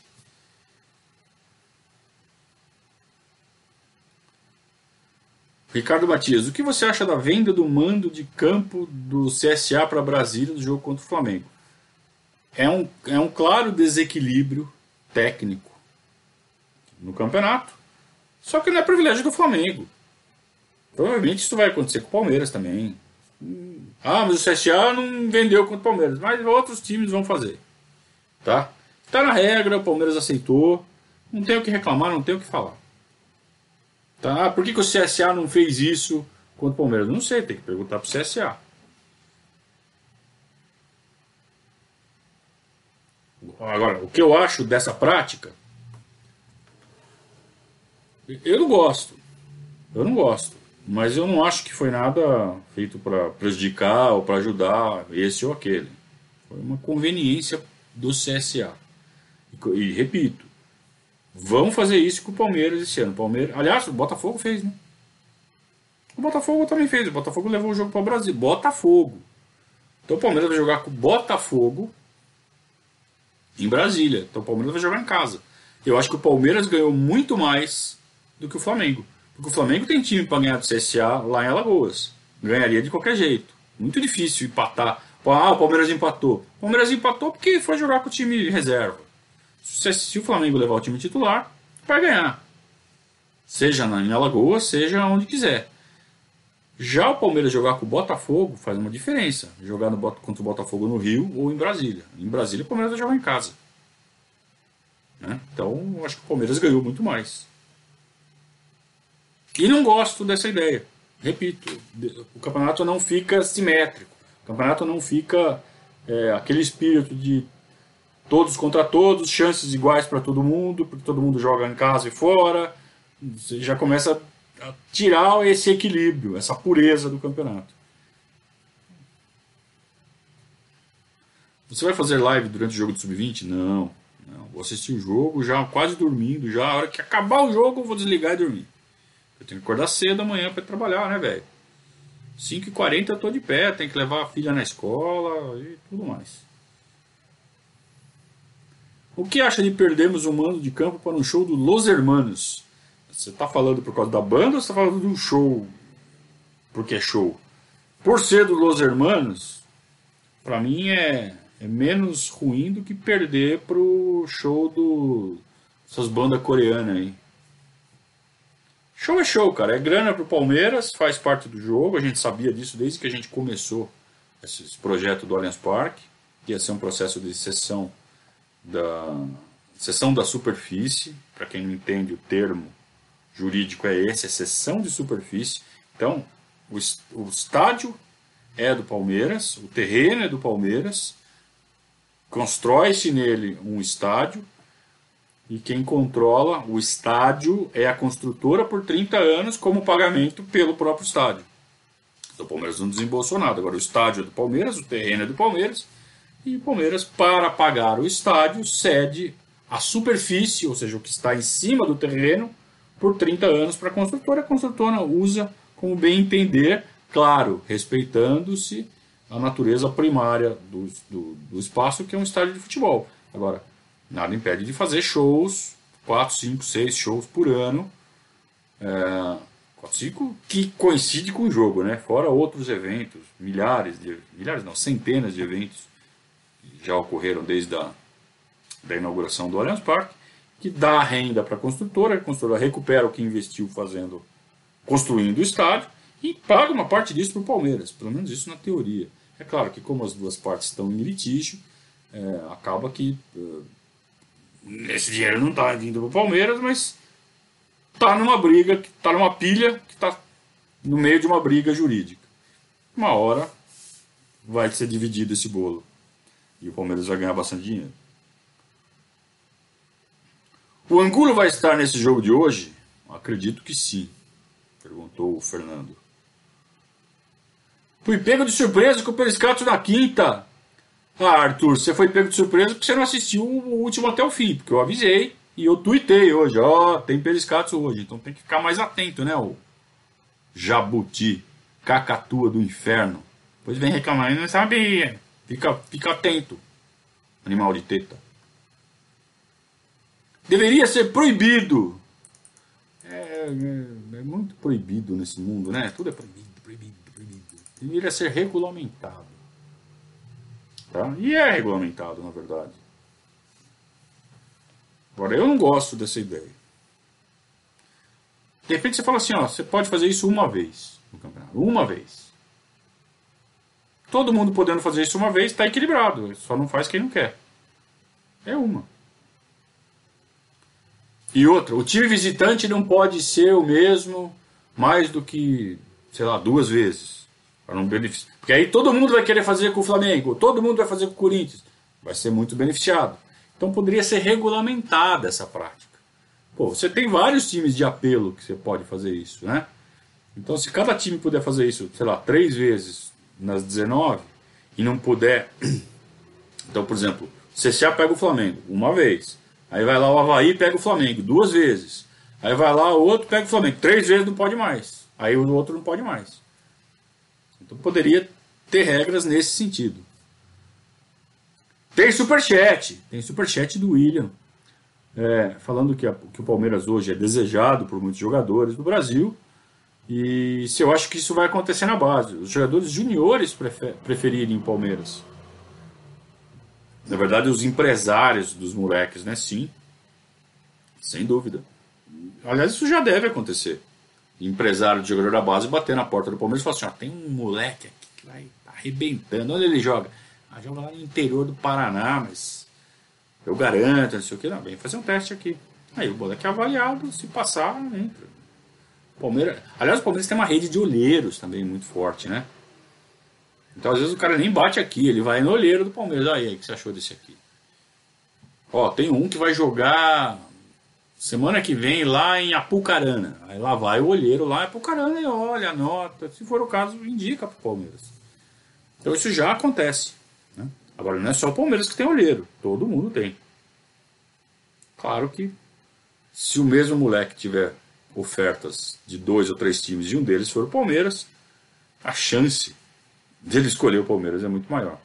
Ricardo Matias, o que você acha da venda do mando de campo do C S A para Brasília no jogo contra o Flamengo? É um, é um claro desequilíbrio técnico no campeonato, só que não é privilégio do Flamengo. Provavelmente isso vai acontecer com o Palmeiras também. Ah, mas o C S A não vendeu contra o Palmeiras, mas outros times vão fazer. Tá? Tá na regra, o Palmeiras aceitou, não tem o que reclamar, não tem o que falar. Tá? Por que, que o C S A não fez isso contra o Palmeiras? Não sei, tem que perguntar pro C S A. Agora, o que eu acho dessa prática, eu não gosto. Eu não gosto. Mas eu não acho que foi nada feito para prejudicar ou para ajudar esse ou aquele. Foi uma conveniência do C S A. E, e repito, vão fazer isso com o Palmeiras esse ano. Palmeiras, aliás, o Botafogo fez, né? O Botafogo também fez. O Botafogo levou o jogo para o Brasil. Botafogo. Então o Palmeiras vai jogar com o Botafogo em Brasília. Então o Palmeiras vai jogar em casa. Eu acho que o Palmeiras ganhou muito mais do que o Flamengo. Porque o Flamengo tem time para ganhar do C S A lá em Alagoas. Ganharia de qualquer jeito. Muito difícil empatar. Ah, o Palmeiras empatou. O Palmeiras empatou porque foi jogar com o time reserva. Se o Flamengo levar o time titular, vai ganhar. Seja em Alagoas, seja onde quiser. Já o Palmeiras jogar com o Botafogo faz uma diferença. Jogar no, contra o Botafogo no Rio ou em Brasília. Em Brasília o Palmeiras vai jogar em casa. Né? Então, eu acho que o Palmeiras ganhou muito mais. E não gosto dessa ideia. Repito, o campeonato não fica simétrico. O campeonato não fica é, aquele espírito de todos contra todos, chances iguais para todo mundo, porque todo mundo joga em casa e fora. Você já começa a tirar esse equilíbrio, essa pureza do campeonato. Você vai fazer live durante o jogo do sub vinte? Não, não. Vou assistir o jogo já quase dormindo. Já a hora que acabar o jogo eu vou desligar e dormir. Eu tenho que acordar cedo amanhã para trabalhar, né, velho? cinco e quarenta eu tô de pé, tenho que levar a filha na escola e tudo mais. O que acha de perdermos o mando de campo para um show do Los Hermanos? Você tá falando por causa da banda ou você tá falando de um show porque é show? Por ser do Los Hermanos, pra mim é, é menos ruim do que perder pro show do essas bandas coreanas aí. Show é show, cara. É grana pro Palmeiras, faz parte do jogo. A gente sabia disso desde que a gente começou esse projeto do Allianz Parque. Que ia ser um processo de cessão da, cessão da superfície. Para quem não entende o termo jurídico é esse, é cessão de superfície. Então, o, o estádio é do Palmeiras, o terreno é do Palmeiras, constrói-se nele um estádio. E quem controla o estádio é a construtora por trinta anos como pagamento pelo próprio estádio. Então o Palmeiras não desembolsou nada. Agora o estádio é do Palmeiras, o terreno é do Palmeiras. E o Palmeiras, para pagar o estádio, cede a superfície, ou seja, o que está em cima do terreno, por trinta anos para a construtora. A construtora usa como bem entender, claro, respeitando-se a natureza primária do, do, do espaço, que é um estádio de futebol. Agora, nada impede de fazer shows, quatro, cinco, seis shows por ano, é, quatro, cinco que coincide com o jogo, né? Fora outros eventos, milhares de, milhares não, centenas de eventos que já ocorreram desde a da inauguração do Allianz Parque, que dá renda para a construtora, a construtora recupera o que investiu fazendo, construindo o estádio, e paga uma parte disso para o Palmeiras, pelo menos isso na teoria. É claro que como as duas partes estão em litígio, é, acaba que é, esse dinheiro não está vindo para o Palmeiras, mas está numa briga, está numa pilha, que está no meio de uma briga jurídica. Uma hora vai ser dividido esse bolo, e o Palmeiras vai ganhar bastante dinheiro. O Angulo vai estar nesse jogo de hoje? Acredito que sim, perguntou o Fernando. Fui pego de surpresa com o Periscato na quinta. Ah, Arthur, você foi pego de surpresa porque você não assistiu o último até o fim, porque eu avisei e eu tuitei hoje, ó, tem Periscato hoje, então tem que ficar mais atento, né, o jabuti, cacatua do inferno. Pois vem reclamar, eu não sabia. Fica, fica atento, animal de teta. Deveria ser proibido. É, é, é muito proibido nesse mundo, né? Tudo é proibido, proibido, proibido. Deveria ser regulamentado. Tá? E é regulamentado, na verdade. Agora, eu não gosto dessa ideia. De repente você fala assim, ó, você pode fazer isso uma vez no campeonato. Uma vez. Todo mundo podendo fazer isso uma vez, está equilibrado. Só não faz quem não quer. É uma. E outra, o time visitante não pode ser o mesmo mais do que, sei lá, duas vezes. Para não beneficiar. Porque aí todo mundo vai querer fazer com o Flamengo, todo mundo vai fazer com o Corinthians. Vai ser muito beneficiado. Então poderia ser regulamentada essa prática. Pô, você tem vários times de apelo que você pode fazer isso, né? Então se cada time puder fazer isso, sei lá, três vezes nas dezenove e não puder... Então, por exemplo, o C S A pega o Flamengo uma vez. Aí vai lá o Avaí e pega o Flamengo duas vezes. Aí vai lá o outro pega o Flamengo. Três vezes não pode mais. Aí o outro não pode mais. Então poderia ter regras nesse sentido. Tem superchat. Tem superchat do William. É, falando que, a, que o Palmeiras hoje é desejado por muitos jogadores do Brasil. E se eu acho que isso vai acontecer na base. Os jogadores juniores prefer, preferirem o Palmeiras. Na verdade, os empresários dos moleques, né? Sim. Sem dúvida. Aliás, isso já deve acontecer. Empresário de jogador da base bater na porta do Palmeiras e falar assim, ó, tem um moleque aqui que vai arrebentando. Onde ele joga? Ah, joga lá no interior do Paraná, mas eu garanto, não sei o que. Não, vem fazer um teste aqui. Aí o moleque é avaliado, se passar, entra. Palmeiras... Aliás, o Palmeiras tem uma rede de olheiros também muito forte, né? Então, às vezes, o cara nem bate aqui, ele vai no olheiro do Palmeiras. Aí, o que você achou desse aqui? Ó, tem um que vai jogar semana que vem lá em Apucarana. Aí lá vai o olheiro lá em Apucarana e olha, anota. Se for o caso, indica para o Palmeiras. Então, isso já acontece, né? Agora, não é só o Palmeiras que tem olheiro. Todo mundo tem. Claro que, se o mesmo moleque tiver ofertas de dois ou três times e um deles for o Palmeiras, a chance dele escolher o Palmeiras é muito maior.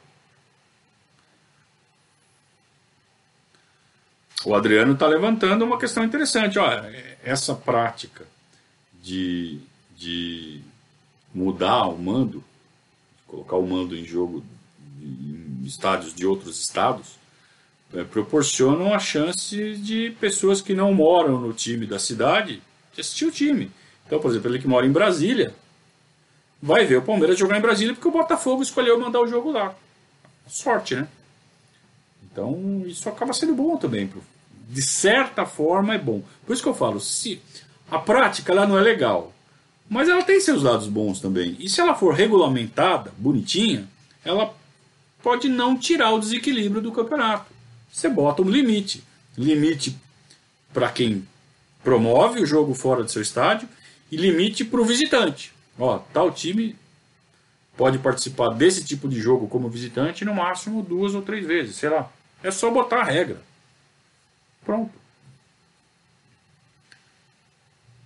O Adriano está levantando uma questão interessante. Olha, essa prática de, de mudar o mando, de colocar o mando em jogo em estádios de outros estados, é, proporcionam a chance de pessoas que não moram no time da cidade de assistir o time. Então, por exemplo, ele que mora em Brasília vai ver o Palmeiras jogar em Brasília porque o Botafogo escolheu mandar o jogo lá. Sorte, né? Então, isso acaba sendo bom também. De certa forma, é bom. Por isso que eu falo, se a prática ela não é legal, mas ela tem seus lados bons também. E se ela for regulamentada, bonitinha, ela pode não tirar o desequilíbrio do campeonato. Você bota um limite. Limite para quem promove o jogo fora do seu estádio e limite para o visitante. Ó, tal time pode participar desse tipo de jogo como visitante no máximo duas ou três vezes, sei lá. É só botar a regra. Pronto.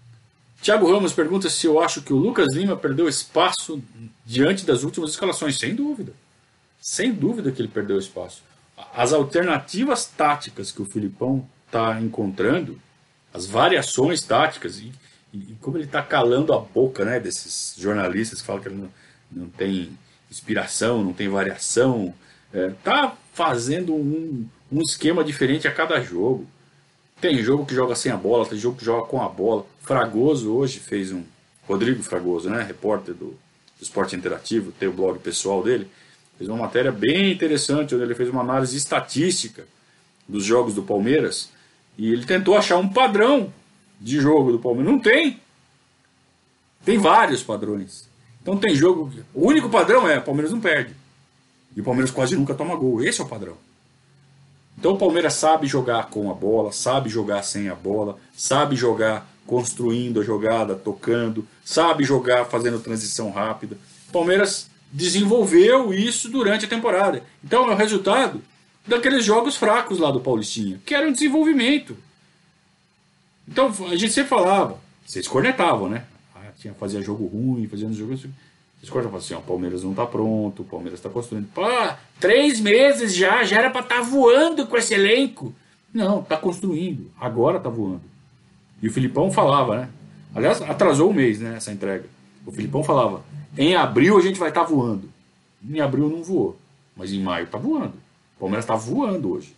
Tiago Ramos pergunta se eu acho que o Lucas Lima perdeu espaço diante das últimas escalações. Sem dúvida. Sem dúvida que ele perdeu espaço. As alternativas táticas que o Filipão está encontrando, as variações táticas, e, e, e como ele está calando a boca, né, desses jornalistas que falam que ele não, não tem inspiração, não tem variação, está é, fazendo um, um esquema diferente a cada jogo. Tem jogo que joga sem a bola, tem jogo que joga com a bola. Fragoso hoje fez um... Rodrigo Fragoso, né, repórter do, do Esporte Interativo, tem o blog pessoal dele, fez uma matéria bem interessante, onde ele fez uma análise estatística dos jogos do Palmeiras, e ele tentou achar um padrão de jogo do Palmeiras. Não tem. Tem vários padrões. Então tem jogo... O único padrão é o Palmeiras não perde. E o Palmeiras quase nunca toma gol. Esse é o padrão. Então o Palmeiras sabe jogar com a bola, sabe jogar sem a bola, sabe jogar construindo a jogada, tocando, sabe jogar fazendo transição rápida. O Palmeiras desenvolveu isso durante a temporada. Então é o resultado daqueles jogos fracos lá do Paulistinha, que era um desenvolvimento. Então a gente sempre falava, vocês cornetavam, né? Ah, tinha, fazia jogo ruim, fazia jogo assim. Vocês cornetavam assim, ó, o Palmeiras não tá pronto, o Palmeiras tá construindo. Pô, três meses já, já era pra estar tá voando com esse elenco. Não, tá construindo, agora tá voando. E o Filipão falava, né? Aliás, atrasou um mês, né, essa entrega. O Filipão falava, em abril a gente vai estar tá voando. Em abril não voou, mas em maio tá voando. O Palmeiras tá voando hoje.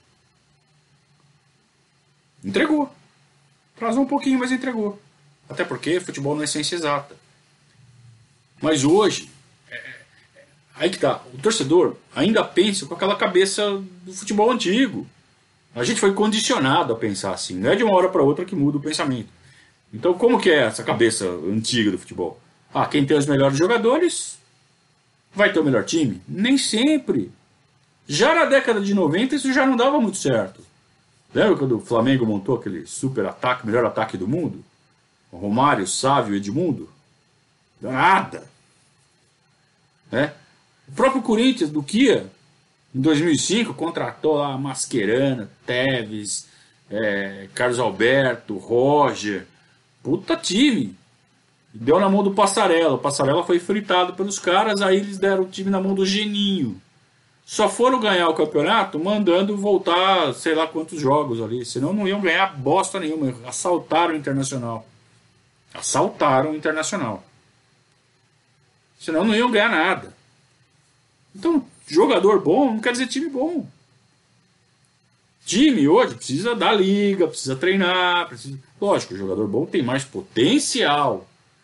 Entregou. Atrasou um pouquinho, mas entregou. Até porque futebol não é ciência exata. Mas hoje, é, é, aí que tá, o torcedor ainda pensa com aquela cabeça do futebol antigo. A gente foi condicionado a pensar assim, não é de uma hora para outra que muda o pensamento. Então como que é essa cabeça antiga do futebol? Ah, quem tem os melhores jogadores vai ter o melhor time? Nem sempre. Já na década de noventa isso já não dava muito certo. Lembra quando o Flamengo montou aquele super ataque, melhor ataque do mundo? O Romário, Sávio e Edmundo? Nada. Né? O próprio Corinthians, do Kia, em dois mil e cinco, contratou lá Mascherano, Tevez, é, Carlos Alberto, Roger. Puta time. Deu na mão do Passarella. O Passarella foi fritado pelos caras, aí eles deram o time na mão do Geninho. Só foram ganhar o campeonato mandando voltar sei lá quantos jogos ali. Senão não iam ganhar bosta nenhuma. Assaltaram o Internacional. Assaltaram o Internacional. Senão não iam ganhar nada. Então, jogador bom não quer dizer time bom. Time hoje precisa dar liga, precisa treinar. Precisa... Lógico, o jogador bom tem mais potencial.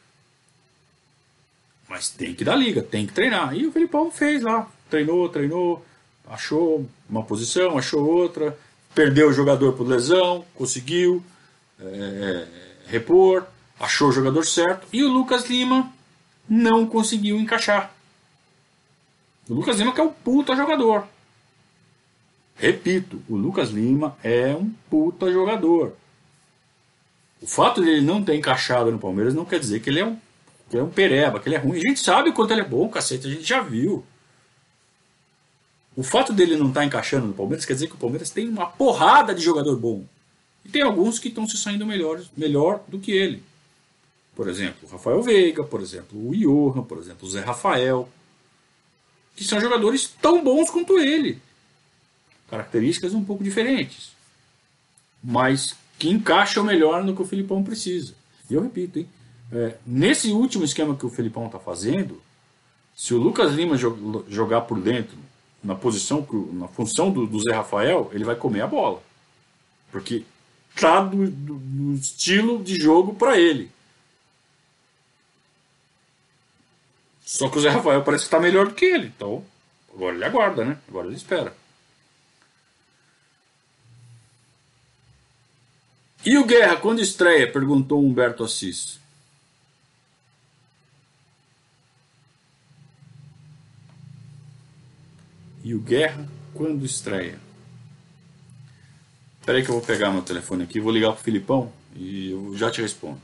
Mas tem que dar liga, tem que treinar. E o Felipão fez lá. Treinou, treinou, achou uma posição, achou outra, perdeu o jogador por lesão, conseguiu é, repor, achou o jogador certo, e o Lucas Lima não conseguiu encaixar. O Lucas Lima que é um puta jogador. Repito, o Lucas Lima é um puta jogador. O fato de ele não ter encaixado no Palmeiras não quer dizer que ele é um, que ele é um pereba, que ele é ruim. A gente sabe o quanto ele é bom, cacete, a gente já viu. O fato dele não estar encaixando no Palmeiras quer dizer que o Palmeiras tem uma porrada de jogador bom. E tem alguns que estão se saindo melhor, melhor do que ele. Por exemplo, o Rafael Veiga, por exemplo, o Johan, por exemplo, o Zé Rafael. Que são jogadores tão bons quanto ele. Características um pouco diferentes. Mas que encaixam melhor no que o Felipão precisa. E eu repito, hein? É, nesse último esquema que o Felipão está fazendo, se o Lucas Lima jogar por dentro, na posição, na função do, do Zé Rafael, ele vai comer a bola. Porque tá do, do, do estilo de jogo para ele. Só que o Zé Rafael parece que está melhor do que ele. Então, agora ele aguarda, né? Agora ele espera. E o Guerra, quando estreia? Perguntou Humberto Assis. E o Guerra, quando estreia? Espera aí que eu vou pegar meu telefone aqui, vou ligar pro Filipão e eu já te respondo.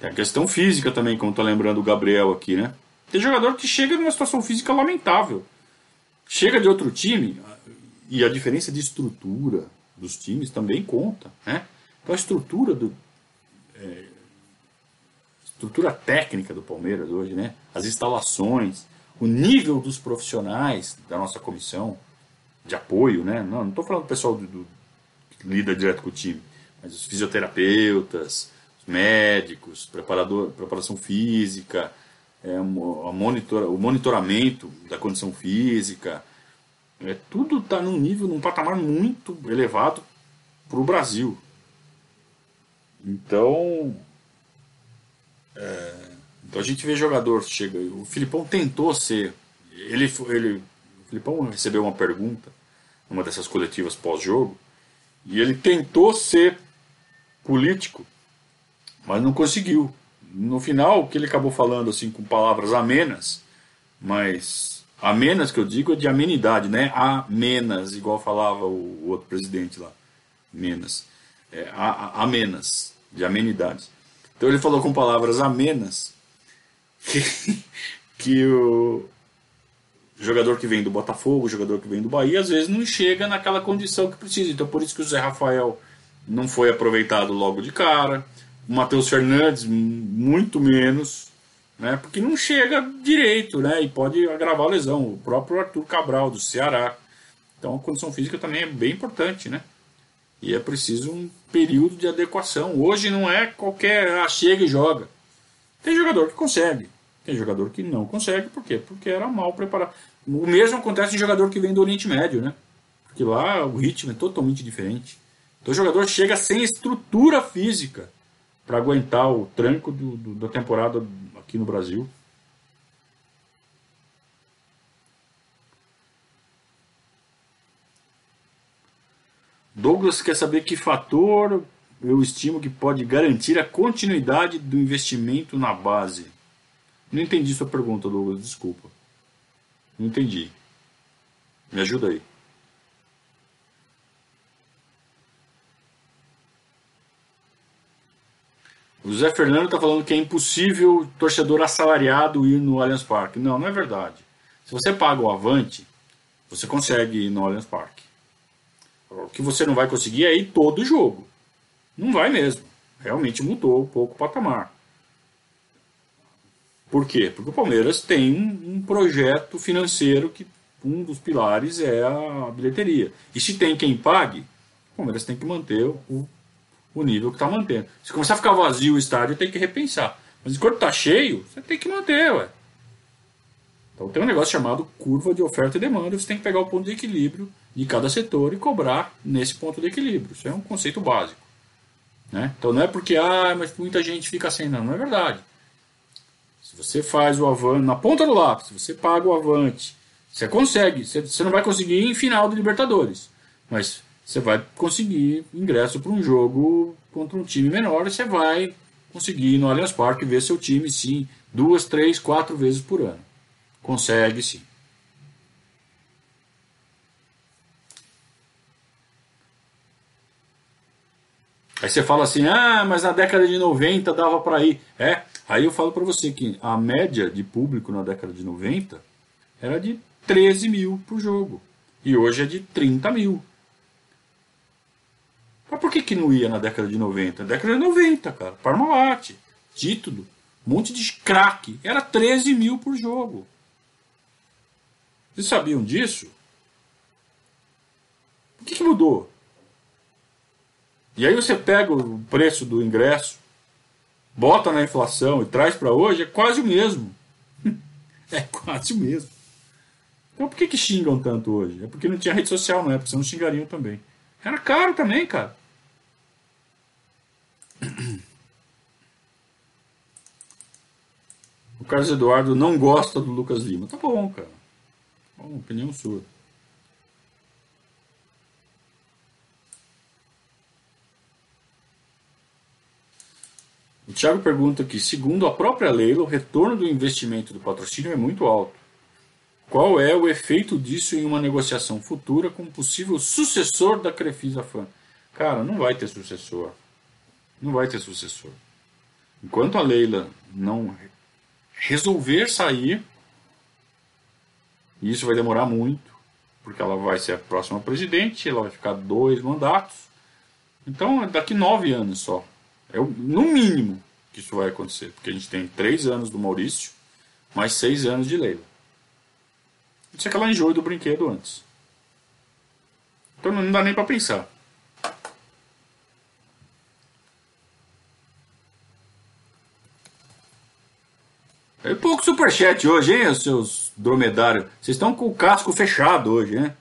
Tem a questão física também, como tá lembrando o Gabriel aqui, né? Tem jogador que chega numa situação física lamentável. Chega de outro time, e a diferença de estrutura dos times também conta, né? Então a estrutura do... É, estrutura técnica do Palmeiras hoje, né? As instalações, o nível dos profissionais da nossa comissão de apoio, né? Não estou falando do pessoal do, do, que lida direto com o time, mas os fisioterapeutas, os médicos, preparador, preparação física, é, a monitora, o monitoramento da condição física, é, tudo está num nível, num patamar muito elevado para o Brasil. Então, é, então a gente vê jogador chega. O Filipão tentou ser. Ele, ele, o Filipão recebeu uma pergunta numa dessas coletivas pós-jogo e ele tentou ser político, mas não conseguiu. No final, o que ele acabou falando assim com palavras amenas, mas amenas que eu digo é de amenidade, né? Amenas, igual falava o, o outro presidente lá, menas, é, a, a, amenas, de amenidade. Então ele falou com palavras amenas que, que o jogador que vem do Botafogo, o jogador que vem do Bahia, às vezes não chega naquela condição que precisa. Então por isso que o Zé Rafael não foi aproveitado logo de cara, o Matheus Fernandes muito menos, né, porque não chega direito, né, e pode agravar a lesão. O próprio Arthur Cabral do Ceará. Então a condição física também é bem importante, né? E é preciso um período de adequação. Hoje não é qualquer ah, chega e joga. Tem jogador que consegue, tem jogador que não consegue. Por quê? Porque era mal preparado. O mesmo acontece em jogador que vem do Oriente Médio, né? Porque lá o ritmo é totalmente diferente. Então o jogador chega sem estrutura física para aguentar o tranco do, do, da temporada aqui no Brasil. Douglas quer saber que fator eu estimo que pode garantir a continuidade do investimento na base. Não entendi sua pergunta, Douglas, desculpa. Não entendi. Me ajuda aí. O Zé Fernando está falando que é impossível torcedor assalariado ir no Allianz Parque. Não, não é verdade. Se você paga o Avante, você consegue ir no Allianz Parque. O que você não vai conseguir é ir todo jogo. Não vai mesmo. Realmente mudou um pouco o patamar. Por quê? Porque o Palmeiras tem um, um projeto financeiro que um dos pilares é a bilheteria. E se tem quem pague, o Palmeiras tem que manter o, o nível que está mantendo. Se começar a ficar vazio o estádio, tem que repensar. Mas enquanto está cheio, você tem que manter, ué. Então tem um negócio chamado curva de oferta e demanda. Você tem que pegar o ponto de equilíbrio de cada setor e cobrar nesse ponto de equilíbrio. Isso é um conceito básico, né? Então não é porque ah, mas muita gente fica sem, não, não é verdade. Se você faz o Avante na ponta do lápis, se você paga o Avante, você consegue. Você não vai conseguir em final de Libertadores, mas você vai conseguir ingresso para um jogo contra um time menor e você vai conseguir ir no Allianz Parque ver seu time, sim, duas, três, quatro vezes por ano. Consegue, sim. Aí você fala assim, ah, mas na década de noventa dava para ir. É, aí eu falo para você que a média de público na década de noventa era de treze mil por jogo. E hoje é de trinta mil. Mas por que que não ia na década de noventa? Na década de noventa, cara. Parmalat, título, um monte de craque. Era treze mil por jogo. Vocês sabiam disso? O que que mudou? E aí você pega o preço do ingresso, bota na inflação e traz para hoje, é quase o mesmo. É quase o mesmo. Então por que que xingam tanto hoje? É porque não tinha rede social na época, senão xingariam também. Era caro também, cara. O Carlos Eduardo não gosta do Lucas Lima. Tá bom, cara. Bom, opinião sua. O Thiago pergunta aqui, segundo a própria Leila, o retorno do investimento do patrocínio é muito alto. Qual é o efeito disso em uma negociação futura com um possível sucessor da Crefisa Fan? Cara, não vai ter sucessor. Não vai ter sucessor. Enquanto a Leila não resolver sair, e isso vai demorar muito, porque ela vai ser a próxima presidente, ela vai ficar dois mandatos. Então, daqui nove anos só. É o, no mínimo que isso vai acontecer. Porque a gente tem três anos do Maurício, mais seis anos de Leila. Isso é que ela enjoe do brinquedo antes. Então não dá nem para pensar. É pouco superchat hoje, hein, os seus dromedários. Vocês estão com o casco fechado hoje, né?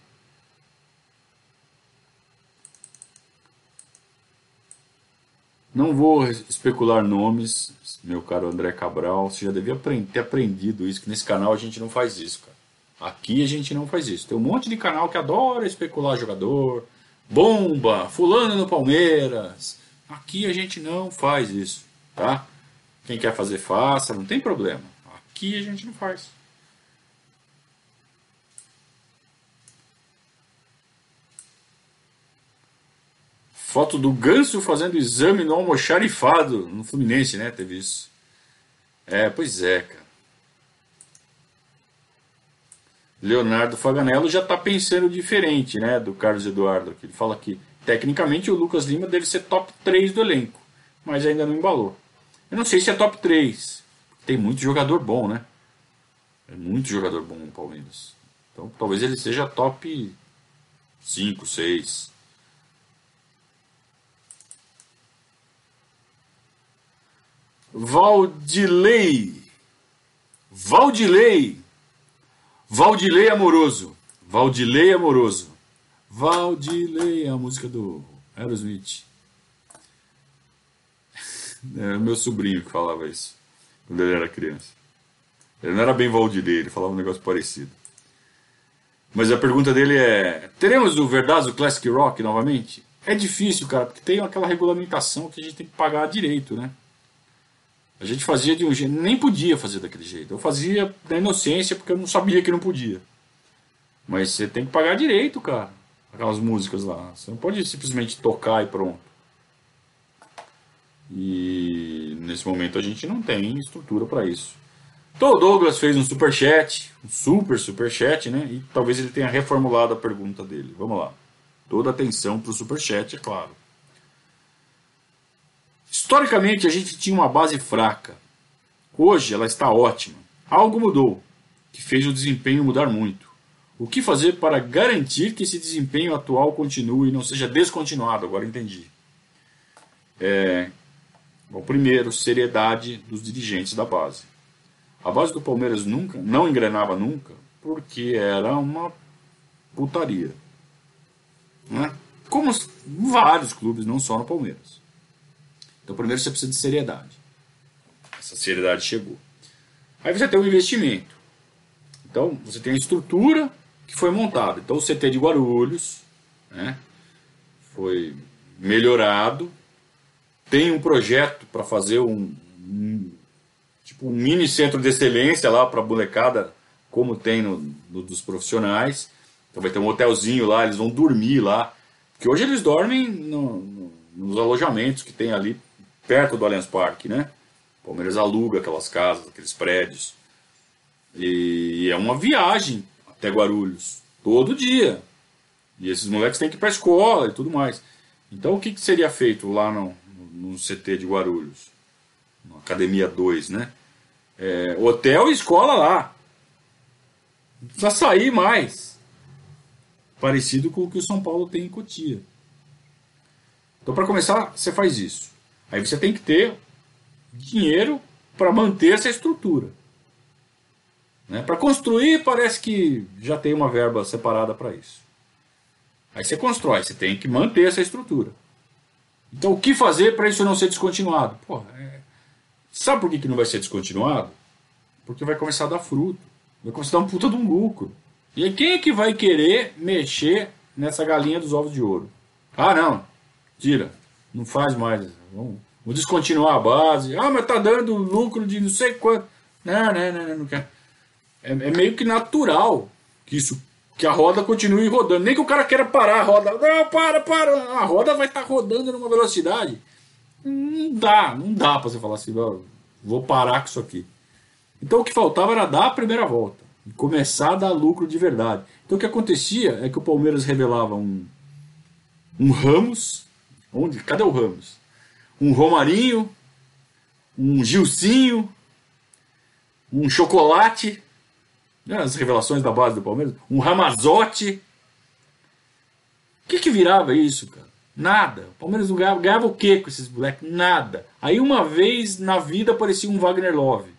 Não vou especular nomes, meu caro André Cabral. Você já devia ter aprendido isso, que nesse canal a gente não faz isso, cara. Aqui a gente não faz isso. Tem um monte de canal que adora especular jogador. Bomba, fulano no Palmeiras. Aqui a gente não faz isso, tá? Quem quer fazer, faça, não tem problema. Aqui a gente não faz. Foto do Ganso fazendo exame no almoxarifado no Fluminense, né? Teve isso. É, pois é, cara. Leonardo Faganello já tá pensando diferente, né? Do Carlos Eduardo. Ele fala que, tecnicamente, o Lucas Lima deve ser top três do elenco. Mas ainda não embalou. Eu não sei se é top três. Tem muito jogador bom, né? É muito jogador bom no Palmeiras. Então talvez ele seja top cinco, seis. Valdilei. Valdilei. Valdilei Amoroso. Valdilei Amoroso. Valdilei, a música do Aerosmith. É meu sobrinho que falava isso quando ele era criança. Ele não era bem Valdilei, ele falava um negócio parecido. Mas a pergunta dele é: teremos o Verdazo Classic Rock novamente? É difícil, cara, porque tem aquela regulamentação que a gente tem que pagar direito, né? A gente fazia de um jeito, nem podia fazer daquele jeito. Eu fazia da inocência porque eu não sabia que não podia. Mas você tem que pagar direito, cara, aquelas músicas lá. Você não pode simplesmente tocar e pronto. E nesse momento a gente não tem estrutura para isso. Então o Douglas fez um superchat, um super superchat, né? E talvez ele tenha reformulado a pergunta dele. Vamos lá. Toda atenção para o superchat, é claro. Historicamente a gente tinha uma base fraca. Hoje ela está ótima. Algo mudou, que fez o desempenho mudar muito. O que fazer para garantir que esse desempenho atual continue e não seja descontinuado? Agora entendi. É... Bom, primeiro, seriedade dos dirigentes da base. A base do Palmeiras nunca, não engrenava nunca, porque era uma putaria. Né? Como vários clubes, não só no Palmeiras. Então, primeiro você precisa de seriedade. Essa seriedade chegou. Aí você tem um investimento. Então, você tem a estrutura que foi montada. Então, o C T de Guarulhos, né, foi melhorado. Tem um projeto para fazer um, um, tipo um mini centro de excelência lá para a molecada, como tem no, no dos profissionais. Então vai ter um hotelzinho lá, eles vão dormir lá. Porque hoje eles dormem no, no, nos alojamentos que tem ali perto do Allianz Parque, né? O Palmeiras aluga aquelas casas, aqueles prédios. E é uma viagem até Guarulhos, todo dia. E esses moleques têm que ir para a escola e tudo mais. Então o que, que seria feito lá no, no C T de Guarulhos? Na Academia dois, né? É, hotel e escola lá. Não precisa sair mais. Parecido com o que o São Paulo tem em Cotia. Então, para começar, você faz isso. Aí você tem que ter dinheiro para manter essa estrutura. Né? Para construir, parece que já tem uma verba separada para isso. Aí você constrói, você tem que manter essa estrutura. Então, o que fazer para isso não ser descontinuado? Porra, é... Sabe por que, que não vai ser descontinuado? Porque vai começar a dar fruto. Vai começar a dar um puta de um lucro. E aí quem é que vai querer mexer nessa galinha dos ovos de ouro? Ah, não. Tira. Não faz mais. Vamos, vamos descontinuar a base. Ah, mas tá dando lucro de não sei quanto. Não, não, não, não, não quero. É, é meio que natural que isso, que a roda continue rodando. Nem que o cara queira parar a roda. Não, para, para. A roda vai estar rodando numa velocidade Não dá, não dá pra você falar assim, vou parar com isso aqui. Então o que faltava era dar a primeira volta. E começar a dar lucro de verdade. Então o que acontecia é que o Palmeiras revelava um, um Ramos. Onde? Cadê o Ramos? Um Romarinho, um Gilcinho, um Chocolate, né, as revelações da base do Palmeiras, um Ramazotti. O que, que virava isso, cara? Nada. O Palmeiras não ganhava, ganhava o quê com esses moleques? Nada. Aí uma vez na vida aparecia um Wagner Love.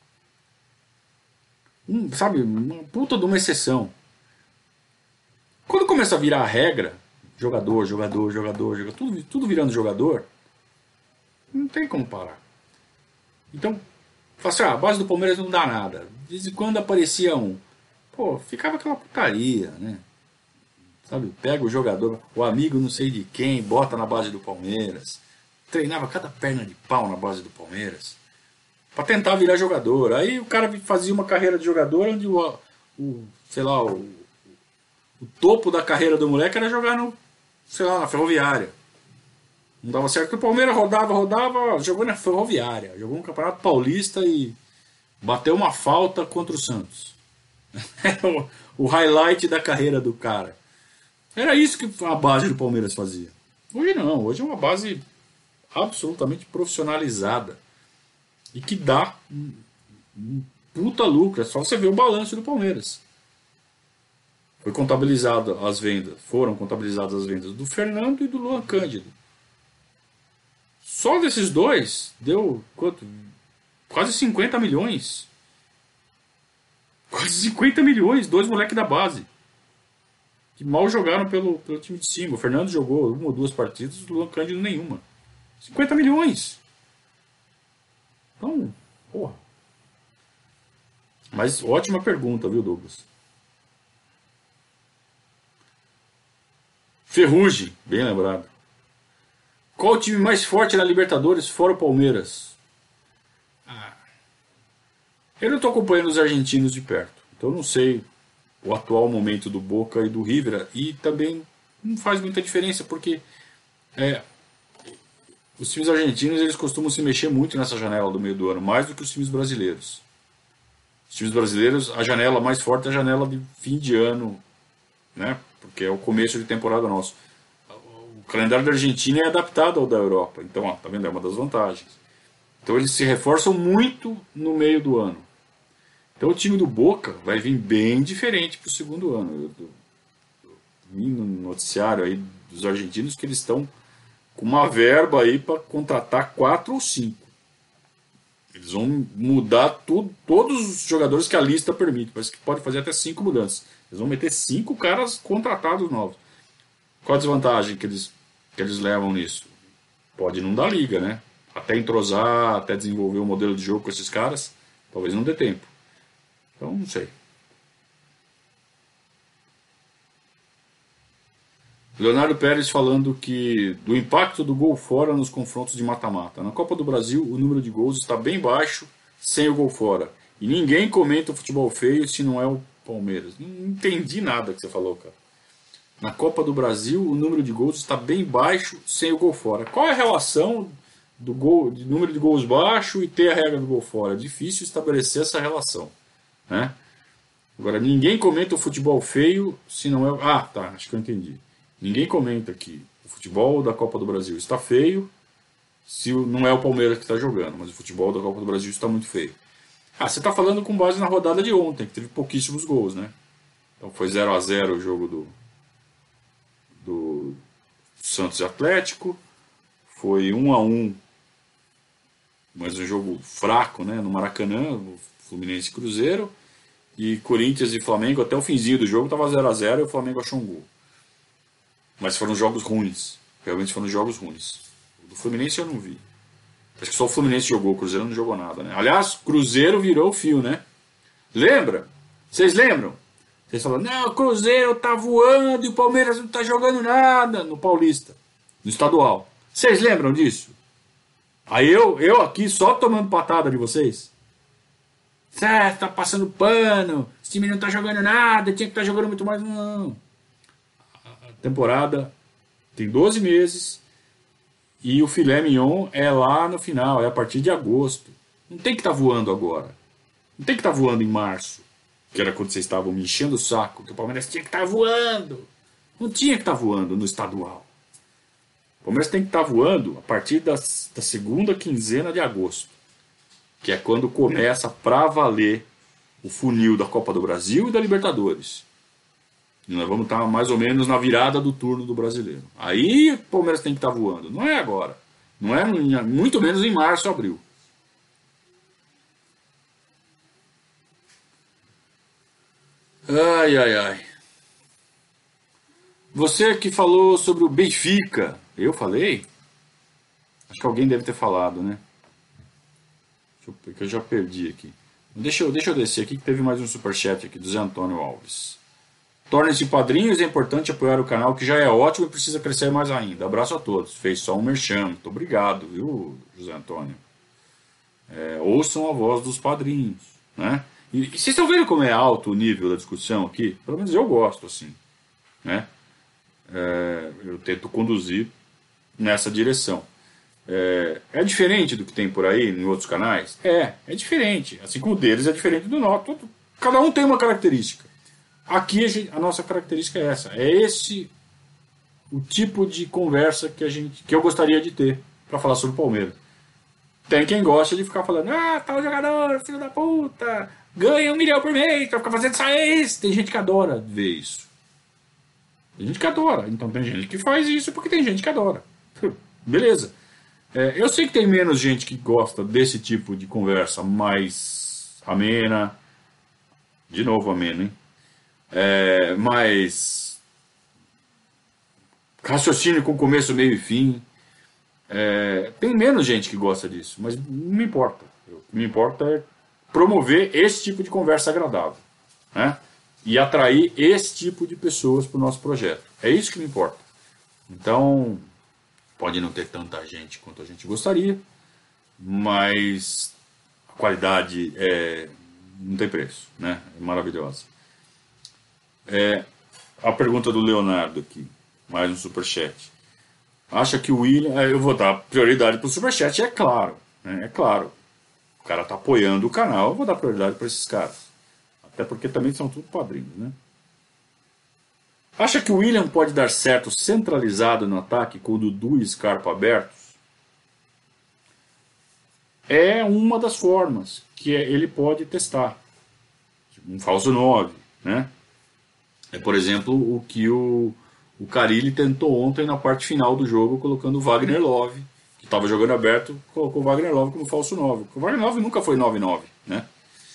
Um, sabe, uma puta de uma exceção. Quando começa a virar a regra, jogador, jogador, jogador, jogador tudo, tudo virando jogador, não tem como parar. Então, fala assim, ah, a base do Palmeiras não dá nada. De vez em quando aparecia um. Pô, ficava aquela putaria, né? Sabe, pega o jogador, o amigo não sei de quem, bota na base do Palmeiras. Treinava cada perna de pau na base do Palmeiras. Pra tentar virar jogador. Aí o cara fazia uma carreira de jogador onde o, o sei lá, o, o topo da carreira do moleque era jogar no, sei lá, na Ferroviária. Não dava certo. O Palmeiras rodava, rodava, jogou na Ferroviária. Jogou no Campeonato Paulista e bateu uma falta contra o Santos. o, o highlight da carreira do cara. Era isso que a base do Palmeiras fazia. Hoje não, hoje é uma base absolutamente profissionalizada. E que dá um, um puta lucro. É só você ver o balanço do Palmeiras. Foi contabilizado as vendas, foram contabilizadas as vendas do Fernando e do Luan Cândido. Só desses dois deu quanto? Quase cinquenta milhões. Quase cinquenta milhões, dois moleques da base. Que mal jogaram pelo, pelo time de cima. O Fernando jogou uma ou duas partidas, o Luan Cândido nenhuma. cinquenta milhões. Então, porra. Mas ótima pergunta, viu, Douglas? Ferrugem, bem lembrado. Qual o time mais forte na Libertadores fora o Palmeiras? Ah, eu não estou acompanhando os argentinos de perto. Então eu não sei o atual momento do Boca e do River. E também não faz muita diferença, porque é, os times argentinos eles costumam se mexer muito nessa janela do meio do ano, mais do que os times brasileiros. Os times brasileiros, a janela mais forte é a janela de fim de ano, né? Porque é o começo de temporada nosso. O calendário da Argentina é adaptado ao da Europa, então, ó, tá vendo? É uma das vantagens. Então eles se reforçam muito no meio do ano. Então o time do Boca vai vir bem diferente para o segundo ano. Eu, eu, eu vi no noticiário aí dos argentinos que eles estão com uma verba aí para contratar quatro ou cinco. Eles vão mudar tudo, todos os jogadores que a lista permite. Parece que pode fazer até cinco mudanças. Eles vão meter cinco caras contratados novos. Qual a desvantagem que eles, que eles levam nisso? Pode não dar liga, né? Até entrosar, até desenvolver um modelo de jogo com esses caras, talvez não dê tempo. Então, não sei. Leonardo Pérez falando que do impacto do gol fora nos confrontos de mata-mata. Na Copa do Brasil, o número de gols está bem baixo sem o gol fora. E ninguém comenta o futebol feio se não é o Palmeiras. Não entendi nada que você falou, cara. Na Copa do Brasil, o número de gols está bem baixo sem o gol fora. Qual é a relação do gol, de número de gols baixo e ter a regra do gol fora? É difícil estabelecer essa relação, né? Agora, ninguém comenta o futebol feio se não é... Ah, tá, acho que eu entendi. Ninguém comenta que o futebol da Copa do Brasil está feio se não é o Palmeiras que está jogando, mas o futebol da Copa do Brasil está muito feio. Ah, você está falando com base na rodada de ontem, que teve pouquíssimos gols, né? Então foi zero a zero o jogo do, do Santos e Atlético, foi um a um, mas um jogo fraco, né? No Maracanã, o Fluminense e Cruzeiro, e Corinthians e Flamengo, até o finzinho do jogo estava zero a zero e o Flamengo achou um gol. Mas foram jogos ruins. Realmente foram jogos ruins. O do Fluminense eu não vi. Acho que só o Fluminense jogou, o Cruzeiro não jogou nada, né? Aliás, Cruzeiro virou o fio, né? Lembra? Vocês lembram? Vocês falaram, não, o Cruzeiro tá voando e o Palmeiras não tá jogando nada no Paulista, no estadual. Vocês lembram disso? Aí eu, eu aqui só tomando patada de vocês. Certo, tá passando pano, esse time não tá jogando nada, tinha que estar tá jogando muito mais. Não. A temporada tem doze meses E o filé mignon é lá no final, é a partir de agosto. Não tem que estar voando agora. Não tem que estar voando em março, que era quando vocês estavam me enchendo o saco, que o Palmeiras tinha que estar voando. Não tinha que estar voando no estadual. O Palmeiras tem que estar voando a partir das, da segunda quinzena de agosto, que é quando começa pra valer o funil da Copa do Brasil e da Libertadores. E nós vamos estar mais ou menos na virada do turno do Brasileiro. Aí o Palmeiras tem que estar voando. Não é agora. Não é muito menos em março ou abril. Ai, ai, ai. Você que falou sobre o Benfica. Eu falei? Acho que alguém deve ter falado, né? Deixa eu, porque eu já perdi aqui. Deixa eu, deixa eu descer aqui que teve mais um superchat aqui do Zé Antônio Alves. Tornem-se padrinhos, é importante apoiar o canal que já é ótimo e precisa crescer mais ainda. Abraço a todos. Fez só um merchan. Muito obrigado, viu, José Antônio? É, ouçam a voz dos padrinhos, né? E, e vocês estão vendo como é alto o nível da discussão aqui? Pelo menos eu gosto, assim, né? É, eu tento conduzir nessa direção. É, é diferente do que tem por aí em outros canais? É, é diferente. Assim como o deles é diferente do nosso. Cada um tem uma característica. Aqui a, gente, a nossa característica é essa. É esse o tipo de conversa que, a gente, que eu gostaria de ter para falar sobre o Palmeiras. Tem quem gosta de ficar falando, ah, tal jogador, filho da puta, ganha um milhão por mês, vai ficar fazendo só isso. Tem gente que adora ver isso. Tem gente que adora. Então tem gente que faz isso porque tem gente que adora. Beleza. É, eu sei que tem menos gente que gosta desse tipo de conversa mais amena. De novo amena, hein? É, mais raciocínio com começo, meio e fim. É, tem menos gente que gosta disso, mas não me importa. O que me importa é promover esse tipo de conversa agradável, né? E atrair esse tipo de pessoas para o nosso projeto. É isso que me importa. Então, pode não ter tanta gente quanto a gente gostaria, mas a qualidade é, não tem preço, né? É maravilhosa. É, a pergunta do Leonardo aqui, mais um superchat. Acha que o William... Eu vou dar prioridade para o superchat, é claro, né? É claro. O cara está apoiando o canal, eu vou dar prioridade para esses caras. Até porque também são tudo padrinhos, né? Acha que o William pode dar certo centralizado no ataque com o Dudu e Scarpa abertos? É uma das formas que ele pode testar. Um falso nove, né? É, por exemplo, o que o, o Carille tentou ontem na parte final do jogo, colocando o Wagner Love, que estava jogando aberto, colocou o Wagner Love como falso nove. O Wagner Love nunca foi nove nove, né?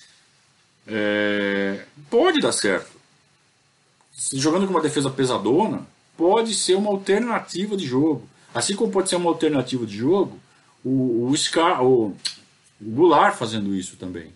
É, pode dar certo. Jogando com uma defesa pesadona, pode ser uma alternativa de jogo. Assim como pode ser uma alternativa de jogo, o, o, Scar, o, o Goulart fazendo isso também.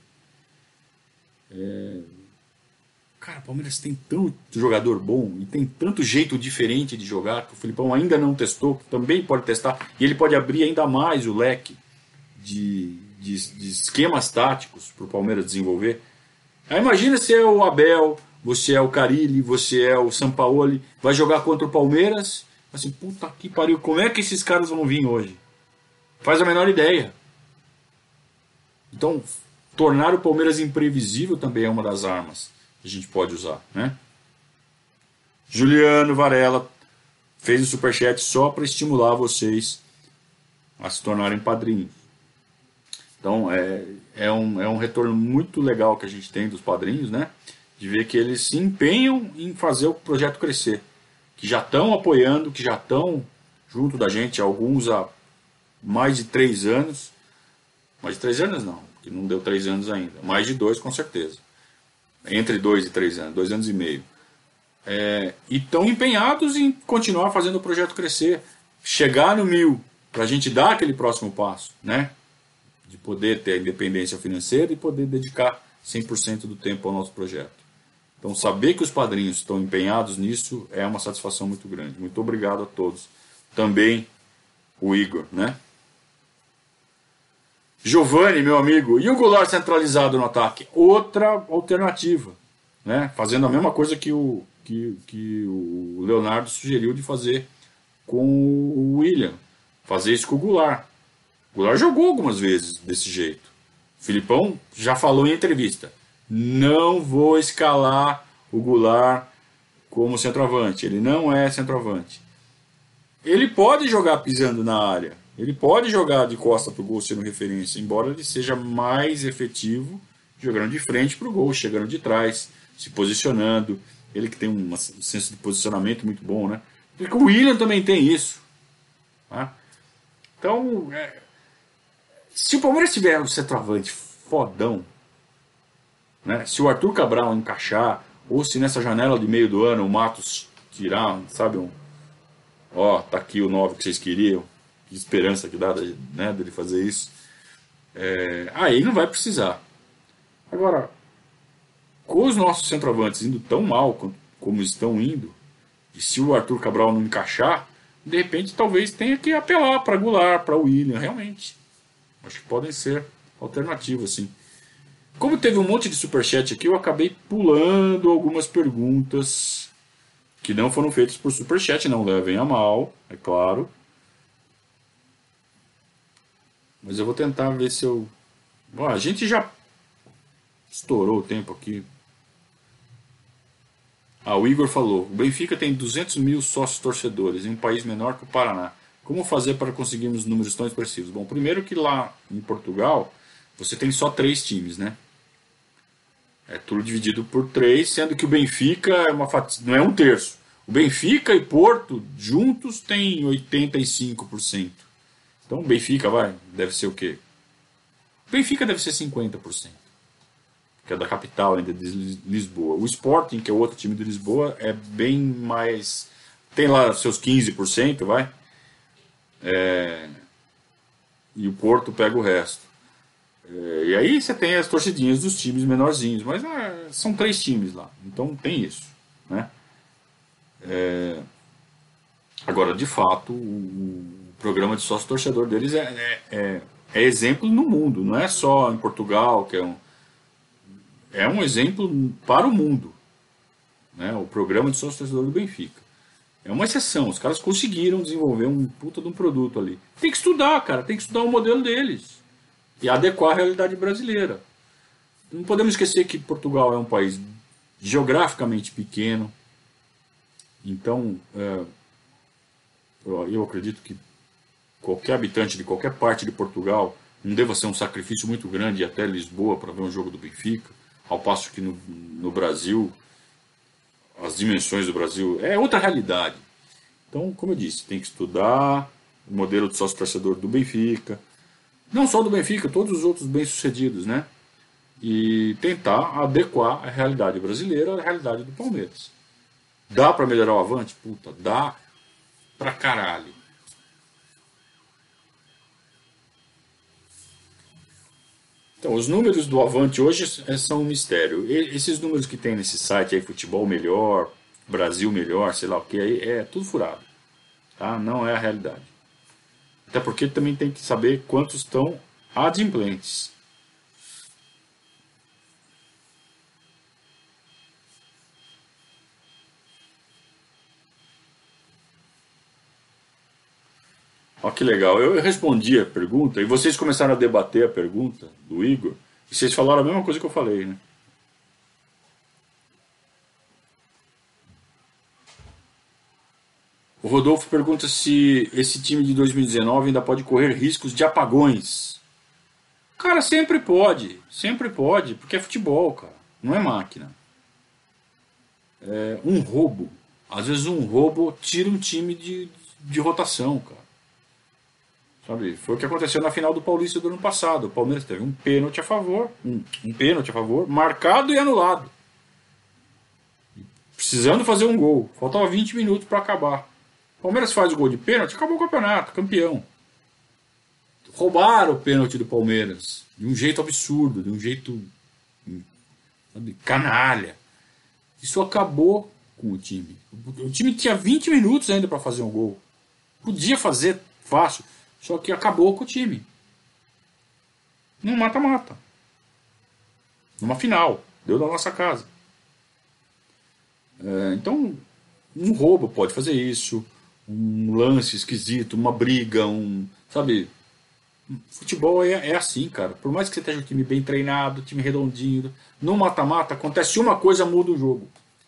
É, cara, o Palmeiras tem tanto jogador bom e tem tanto jeito diferente de jogar que o Filipão ainda não testou, que também pode testar. E ele pode abrir ainda mais o leque de, de, de esquemas táticos para o Palmeiras desenvolver. Aí imagina se é o Abel, você é o Carille, você é o Sampaoli, vai jogar contra o Palmeiras, assim, puta que pariu, como é que esses caras vão vir hoje? Faz a menor ideia. Então, tornar o Palmeiras imprevisível também é uma das armas que a gente pode usar, né? Juliano Varela fez o superchat só para estimular vocês a se tornarem padrinhos. Então, é, é, um, é um retorno muito legal que a gente tem dos padrinhos, né? De ver que eles se empenham em fazer o projeto crescer. Que já estão apoiando, que já estão junto da gente, alguns há mais de três anos. Mais de três anos não, porque não deu três anos ainda. Mais de dois, com certeza. Entre dois e três anos, dois anos e meio. É, e estão empenhados em continuar fazendo o projeto crescer. Chegar no mil, para a gente dar aquele próximo passo, né? De poder ter a independência financeira e poder dedicar cem por cento do tempo ao nosso projeto. Então, saber que os padrinhos estão empenhados nisso é uma satisfação muito grande. Muito obrigado a todos. Também o Igor, né? Giovanni, meu amigo, e o Goulart centralizado no ataque? Outra alternativa, né? Fazendo a mesma coisa que o, que, que o Leonardo sugeriu de fazer com o William. fazer isso com o Goulart. O Goulart jogou algumas vezes desse jeito. O Filipão já falou em entrevista: não vou escalar o Goulart como centroavante. Ele não é centroavante. Ele pode jogar pisando na área. Ele pode jogar de costa para o gol sendo referência, embora ele seja mais efetivo jogando de frente para o gol, chegando de trás, se posicionando. Ele que tem um senso de posicionamento muito bom, né? Porque o William também tem isso. Tá? Então, é, se o Palmeiras tiver um centroavante fodão, né? Se o Arthur Cabral encaixar, ou se nessa janela de meio do ano o Matos tirar, sabe, um, ó, tá aqui o nove que vocês queriam, que esperança que dá, né, dele fazer isso, é, aí não vai precisar. Agora, com os nossos centroavantes indo tão mal como estão indo, e se o Arthur Cabral não encaixar, de repente talvez tenha que apelar para Goulart, para o William, realmente. Acho que podem ser alternativas, sim. Como teve um monte de superchat aqui, eu acabei pulando algumas perguntas que não foram feitas por superchat, não levem a mal, é claro. Mas eu vou tentar ver se eu... Bom, a gente já estourou o tempo aqui. Ah, o Igor falou: o Benfica tem duzentos mil sócios torcedores em um país menor que o Paraná. Como fazer para conseguirmos números tão expressivos? Bom, primeiro que lá em Portugal você tem só três times, né? É tudo dividido por três, sendo que o Benfica é uma fatia, não é um terço. O Benfica e Porto juntos têm oitenta e cinco por cento. Então o Benfica vai, deve ser o quê? O Benfica deve ser cinquenta por cento. Que é da capital ainda de Lisboa. O Sporting, que é o outro time de Lisboa, é bem mais... Tem lá seus quinze por cento, vai. É... E o Porto pega o resto. É... E aí você tem as torcidinhas dos times menorzinhos, mas é... são três times lá, então tem isso, né? É... Agora, de fato, o programa de sócio-torcedor deles é, é, é, é exemplo no mundo, não é só em Portugal, que é um... É um exemplo para o mundo, né? O programa de sócio-torcedor do Benfica. É uma exceção, os caras conseguiram desenvolver um puta de um produto ali. Tem que estudar, cara, tem que estudar o modelo deles e adequar à realidade brasileira. Não podemos esquecer que Portugal é um país geograficamente pequeno, então é, eu acredito que qualquer habitante de qualquer parte de Portugal não deva ser um sacrifício muito grande ir até Lisboa para ver um jogo do Benfica. Ao passo que no, no Brasil, as dimensões do Brasil é outra realidade. Então, como eu disse, tem que estudar o modelo de sócio-torcedor do Benfica, não só do Benfica, todos os outros bem-sucedidos, né? E tentar adequar a realidade brasileira à realidade do Palmeiras. Dá para melhorar o Avante? Puta, dá pra caralho. Então, os números do Avante hoje são um mistério. E esses números que tem nesse site aí, Futebol Melhor, Brasil Melhor, sei lá o que, aí é tudo furado. Tá? Não é a realidade. Até porque também tem que saber quantos estão adimplentes. Olha que legal, eu respondi a pergunta e vocês começaram a debater a pergunta do Igor e vocês falaram a mesma coisa que eu falei, né? O Rodolfo pergunta se esse time de dois mil e dezenove ainda pode correr riscos de apagões. Cara, sempre pode, sempre pode, porque é futebol, cara, não é máquina. É um roubo, às vezes um roubo tira um time de, de rotação, cara. Sabe? Foi o que aconteceu na final do Paulista do ano passado. O Palmeiras teve um pênalti a favor, um, um pênalti a favor, marcado e anulado. Precisando fazer um gol. Faltava vinte minutos para acabar. O Palmeiras faz o gol de pênalti, acabou o campeonato, campeão. Roubaram o pênalti do Palmeiras. De um jeito absurdo, de um jeito, sabe, canalha. Isso acabou com o time. O time tinha vinte minutos ainda para fazer um gol. Podia fazer fácil. Só que acabou com o time. Num mata-mata. Numa final. Deu da nossa casa. É, então, um roubo pode fazer isso. um lance esquisito, uma briga, um. Sabe? Futebol é, é assim, cara. Por mais que você esteja um time bem treinado, time redondinho, no mata-mata acontece uma coisa, muda o jogo.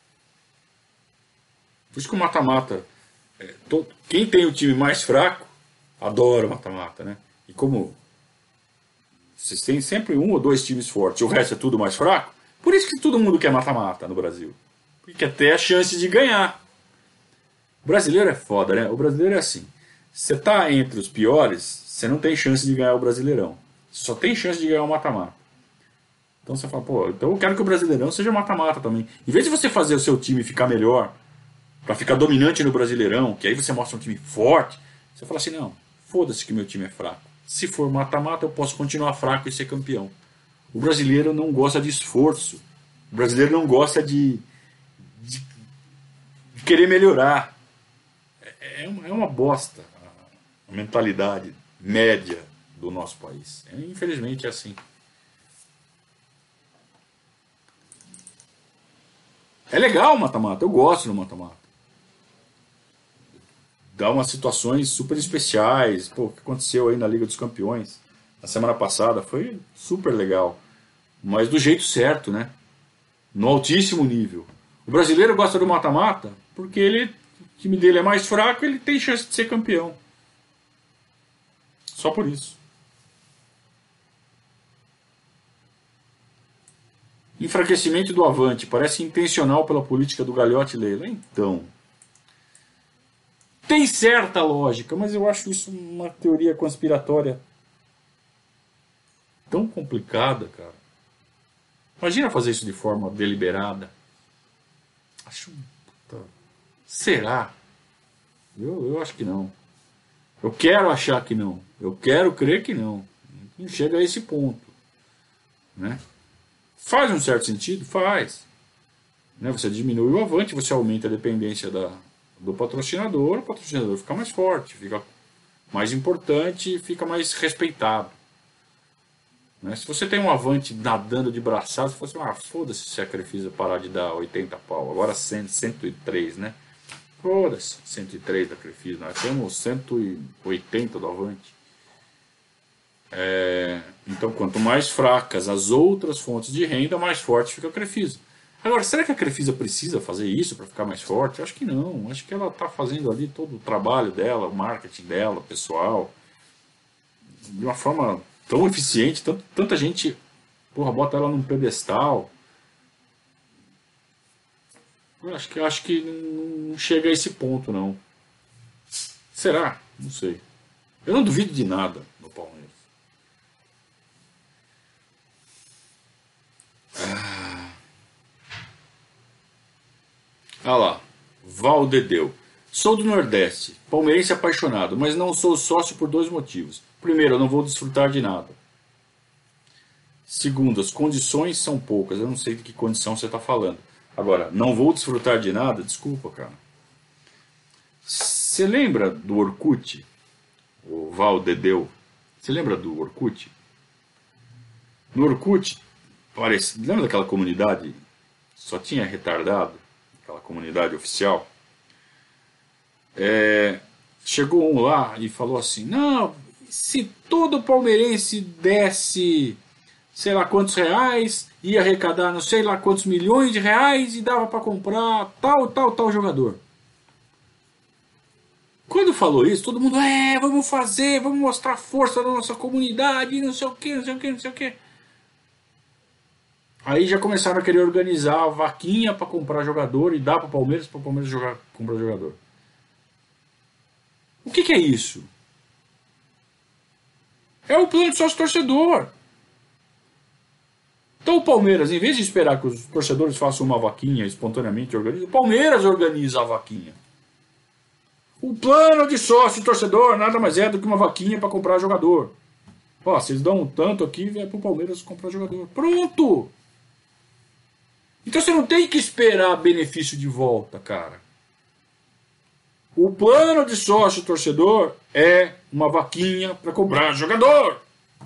Por isso que o mata-mata. É, to- quem tem o time mais fraco adora o mata-mata, né? E como vocês têm sempre um ou dois times fortes, o resto é tudo mais fraco, por isso que todo mundo quer mata-mata no Brasil. Porque quer ter a chance de ganhar. O brasileiro é foda, né? O brasileiro é assim. Você tá entre os piores, você não tem chance de ganhar o Brasileirão. Só tem chance de ganhar o mata-mata. Então você fala, pô, então eu quero que o Brasileirão seja mata-mata também. Em vez de você fazer o seu time ficar melhor, pra ficar dominante no Brasileirão, que aí você mostra um time forte, você fala assim, não, foda-se que meu time é fraco. Se for mata-mata, eu posso continuar fraco e ser campeão. O brasileiro não gosta de esforço. O brasileiro não gosta de, de, de querer melhorar. É uma, é uma bosta a mentalidade média do nosso país. É, infelizmente é assim. É legal o mata-mata, eu gosto do mata-mata. Dá umas situações super especiais. Pô, o que aconteceu aí na Liga dos Campeões na semana passada foi super legal. Mas do jeito certo, né? No altíssimo nível. O brasileiro gosta do mata-mata porque ele, o time dele é mais fraco, ele tem chance de ser campeão. Só por isso. Enfraquecimento do Avante. Parece intencional pela política do Gagliotti Leila. Então, tem certa lógica, mas eu acho isso uma teoria conspiratória tão complicada, cara. Imagina fazer isso de forma deliberada. Acho. Puta, será? Eu, eu acho que não. Eu quero achar que não. Eu quero crer que não. Não chega a esse ponto. Né? Faz um certo sentido? Faz. Né? Você diminui o Avante, você aumenta a dependência da, do patrocinador, o patrocinador fica mais forte, fica mais importante, fica mais respeitado. Né? Se você tem um Avante nadando de braçada, você fala assim, ah, foda-se se a Crefisa parar de dar oitenta pau, agora cem, cento e três, né? Foda-se, cento e três da Crefisa, nós temos cento e oitenta do Avante. É, então, quanto mais fracas as outras fontes de renda, mais forte fica a Crefisa. Agora, será que a Crefisa precisa fazer isso para ficar mais forte? Eu acho que não. Acho que ela está fazendo ali todo o trabalho dela, o marketing dela, pessoal, de uma forma tão eficiente, tanto, tanta gente, porra, bota ela num pedestal. Eu acho que, eu acho que não chega a esse ponto, não. Será? Não sei. Eu não duvido de nada no Palmeiras. Ah lá, Valdedeu. Sou do Nordeste, palmeirense apaixonado, mas não sou sócio por dois motivos. Primeiro, eu não vou desfrutar de nada. Segundo, as condições são poucas. Eu não sei de que condição você está falando. Agora, não vou desfrutar de nada? Desculpa, cara. Você lembra do Orkut? O Valdedeu. Você lembra do Orkut? No Orkut, parece, lembra daquela comunidade? Só tinha retardado, aquela comunidade oficial. É, chegou um lá e falou assim: não, se todo palmeirense desse sei lá quantos reais, ia arrecadar não sei lá quantos milhões de reais e dava para comprar tal, tal, tal jogador. Quando falou isso, todo mundo, é, vamos fazer, vamos mostrar a força da nossa comunidade, não sei o que, não sei o que, não sei o que. Aí já começaram a querer organizar a vaquinha para comprar jogador e dar para o Palmeiras, para o Palmeiras jogar, comprar jogador. O que, que é isso? É o plano de sócio torcedor. Então o Palmeiras, em vez de esperar que os torcedores façam uma vaquinha espontaneamente, organiza, o Palmeiras organiza a vaquinha. O plano de sócio torcedor nada mais é do que uma vaquinha para comprar jogador. Ó, vocês dão um tanto aqui, é pro Palmeiras comprar jogador. Pronto! Então você não tem que esperar benefício de volta, cara. O plano de sócio torcedor é uma vaquinha para comprar jogador.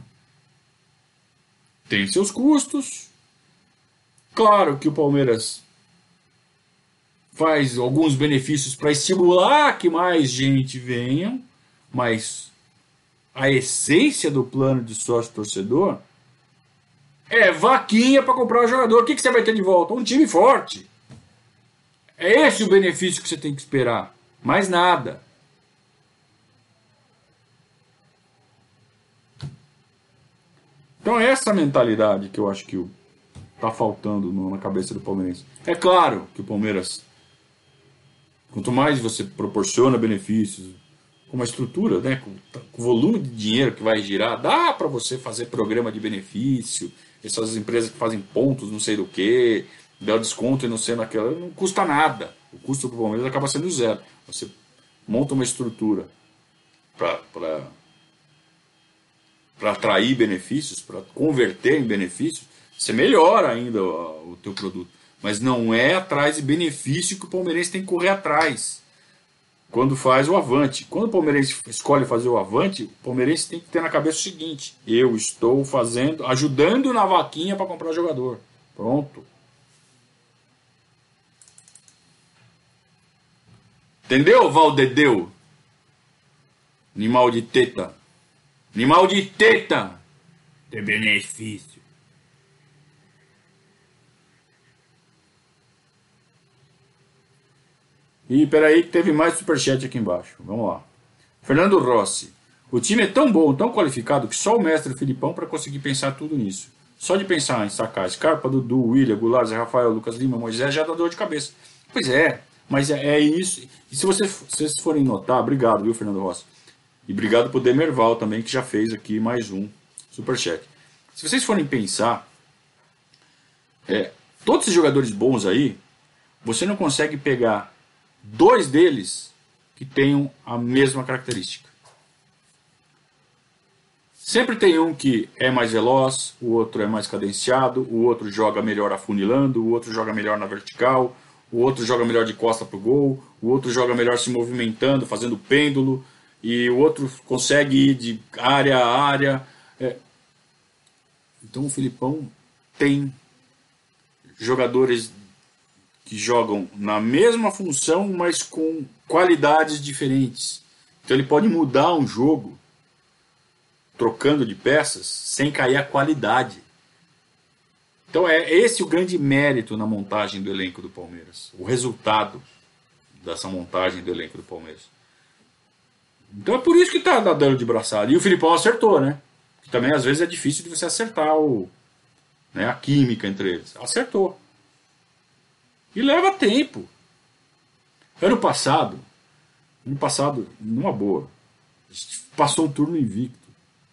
Tem seus custos. Claro que o Palmeiras faz alguns benefícios para estimular que mais gente venha, mas a essência do plano de sócio torcedor é vaquinha para comprar o jogador. O que, que você vai ter de volta? Um time forte. É esse o benefício que você tem que esperar. Mais nada. Então é essa mentalidade que eu acho que está faltando na cabeça do palmeirense. É claro que o Palmeiras, quanto mais você proporciona benefícios, com uma estrutura, né, com, com o volume de dinheiro que vai girar, dá para você fazer programa de benefício, essas empresas que fazem pontos, não sei do que, dá desconto e não sei naquela, não custa nada. O custo para o Palmeiras acaba sendo zero. Você monta uma estrutura para para atrair benefícios, para converter em benefícios, você melhora ainda o, o teu produto. Mas não é atrás de benefício que o palmeirense tem que correr atrás quando faz o avante. Quando o palmeirense escolhe fazer o avante, o palmeirense tem que ter na cabeça o seguinte: eu estou fazendo, ajudando na vaquinha para comprar jogador. Pronto. Entendeu, Valdedeu? Animal de teta. Animal de teta. Tem benefício. E peraí que teve mais superchat aqui embaixo. Vamos lá. Fernando Rossi. O time é tão bom, tão qualificado, que só o mestre Filipão para conseguir pensar tudo nisso. Só de pensar em sacar Scarpa, Dudu, William, Goulart, Zé Rafael, Lucas Lima, Moisés, já dá dor de cabeça. Pois é, mas é, é isso. E se você, vocês forem notar, obrigado, viu, Fernando Rossi? E obrigado pro Demerval também, que já fez aqui mais um superchat. Se vocês forem pensar, é, todos esses jogadores bons aí, você não consegue pegar dois deles que tenham a mesma característica. Sempre tem um que é mais veloz, o outro é mais cadenciado, o outro joga melhor afunilando, o outro joga melhor na vertical, o outro joga melhor de costa pro gol, o outro joga melhor se movimentando, fazendo pêndulo, e o outro consegue ir de área a área. É. Então o Filipão tem jogadores que jogam na mesma função, mas com qualidades diferentes. Então ele pode mudar um jogo trocando de peças sem cair a qualidade. Então é esse o grande mérito na montagem do elenco do Palmeiras. O resultado dessa montagem do elenco do Palmeiras. Então é por isso que tá dando de braçada. E o Filipão acertou, né? Que também às vezes é difícil de você acertar o, né, a química entre eles. Acertou. E leva tempo. Ano passado, ano passado, numa boa, a gente passou um turno invicto.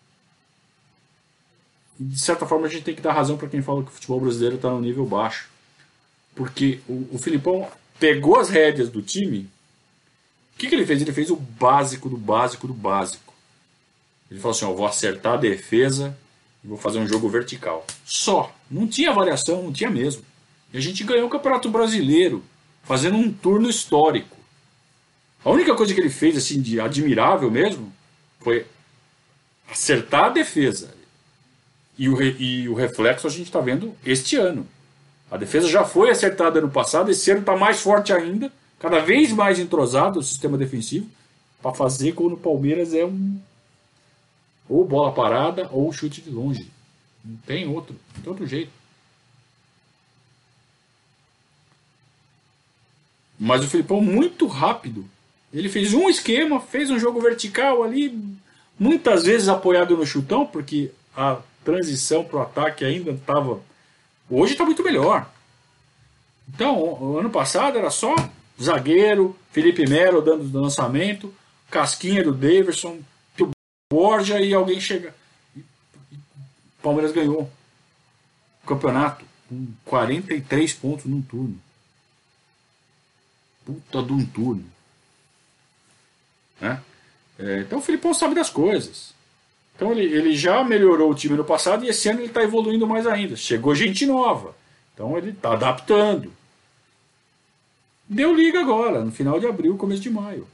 E de certa forma a gente tem que dar razão para quem fala que o futebol brasileiro está no nível baixo. Porque o, o Filipão pegou as rédeas do time. O que, que ele fez? Ele fez o básico do básico do básico. Ele falou assim, ó, vou acertar a defesa e vou fazer um jogo vertical. Só. Não tinha variação, não tinha mesmo. E a gente ganhou o Campeonato Brasileiro fazendo um turno histórico. A única coisa que ele fez assim de admirável mesmo foi acertar a defesa. E o, e o reflexo a gente está vendo este ano. A defesa já foi acertada ano passado, esse ano está mais forte ainda, cada vez mais entrosado o sistema defensivo, para fazer quando o Palmeiras é um ou bola parada ou chute de longe. Não tem outro, não tem outro jeito. Mas o Filipão, muito rápido, ele fez um esquema, fez um jogo vertical ali, muitas vezes apoiado no chutão, porque a transição para o ataque ainda estava... Hoje está muito melhor. Então, o ano passado era só zagueiro, Felipe Melo dando lançamento, casquinha do Daverson, Borja e alguém chega. E o Palmeiras ganhou o campeonato com quarenta e três pontos num turno. Puta de um turno. Né? É, então o Filipão sabe das coisas. Então ele, ele já melhorou o time no passado e esse ano ele está evoluindo mais ainda. Chegou gente nova. Então ele está adaptando. Deu liga agora, no final de abril, começo de maio.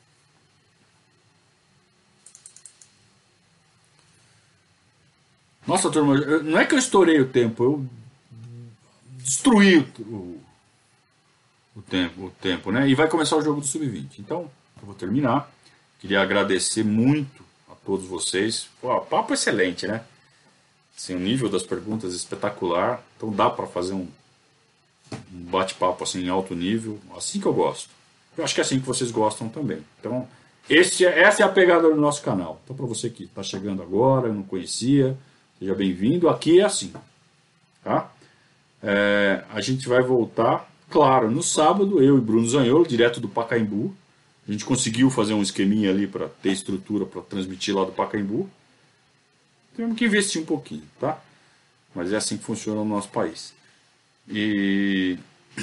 Nossa, turma, não é que eu estourei o tempo, eu destruí o, o, o tempo, o tempo, né? E vai começar o jogo do sub vinte. Então, eu vou terminar. Queria agradecer muito a todos vocês. Pô, papo excelente, né? Assim, o nível das perguntas é espetacular. Então dá para fazer um, um bate-papo assim em alto nível, assim que eu gosto. Eu acho que é assim que vocês gostam também. Então, esse, essa é a pegada do nosso canal. Então, para você que está chegando agora, não conhecia, seja bem-vindo. Aqui é assim, tá? É, a gente vai voltar, claro, no sábado, eu e Bruno Zaniolo, direto do Pacaembu. A gente conseguiu fazer um esqueminha ali para ter estrutura para transmitir lá do Pacaembu. Temos que investir um pouquinho, tá? Mas é assim que funciona o nosso país. E,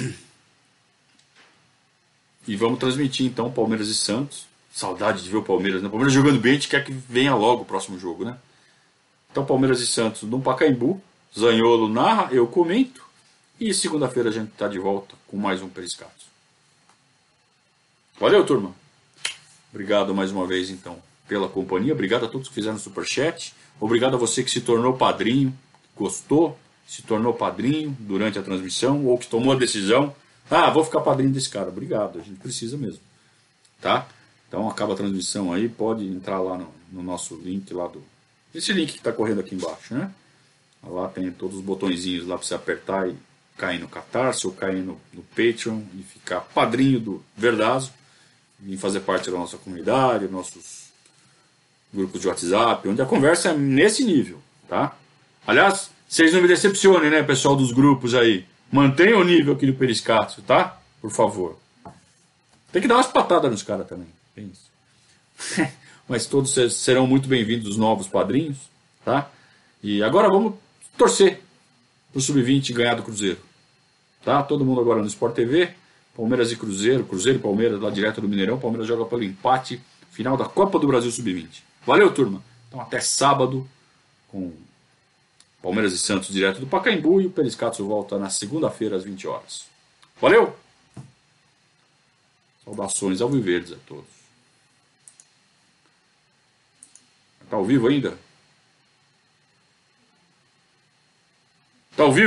e vamos transmitir então Palmeiras e Santos. Saudade de ver o Palmeiras, né? O Palmeiras jogando bem, a gente quer que venha logo o próximo jogo, né? Então Palmeiras e Santos no Pacaembu. Zaniolo narra, eu comento. E segunda-feira a gente está de volta com mais um Periscatos. Valeu, turma. Obrigado mais uma vez, então, pela companhia. Obrigado a todos que fizeram superchat. Obrigado a você que se tornou padrinho, gostou, se tornou padrinho durante a transmissão, ou que tomou a decisão. Ah, vou ficar padrinho desse cara. Obrigado, a gente precisa mesmo. Tá? Então acaba a transmissão aí, pode entrar lá no, no nosso link lá do... Esse link que está correndo aqui embaixo, né? Lá tem todos os botõezinhos lá para você apertar e cair no Catarse ou cair no, no Patreon e ficar padrinho do Verdazo e fazer parte da nossa comunidade, nossos grupos de WhatsApp, onde a conversa é nesse nível, tá? Aliás, vocês não me decepcionem, né, pessoal dos grupos aí. Mantenham o nível aqui do Periscátio, tá? Por favor. Tem que dar umas patadas nos caras também. É isso. Mas todos serão muito bem-vindos, os novos padrinhos, tá? E agora vamos torcer pro sub vinte ganhar do Cruzeiro. Tá? Todo mundo agora no Sport T V. Palmeiras e Cruzeiro, Cruzeiro e Palmeiras lá direto do Mineirão. Palmeiras joga pelo empate, final da Copa do Brasil sub vinte. Valeu, turma. Então até sábado com Palmeiras e Santos direto do Pacaembu e o Periscatos volta na segunda-feira às vinte horas. Valeu! Saudações alviverdes a todos. Tá ao vivo ainda? Tá ao vivo?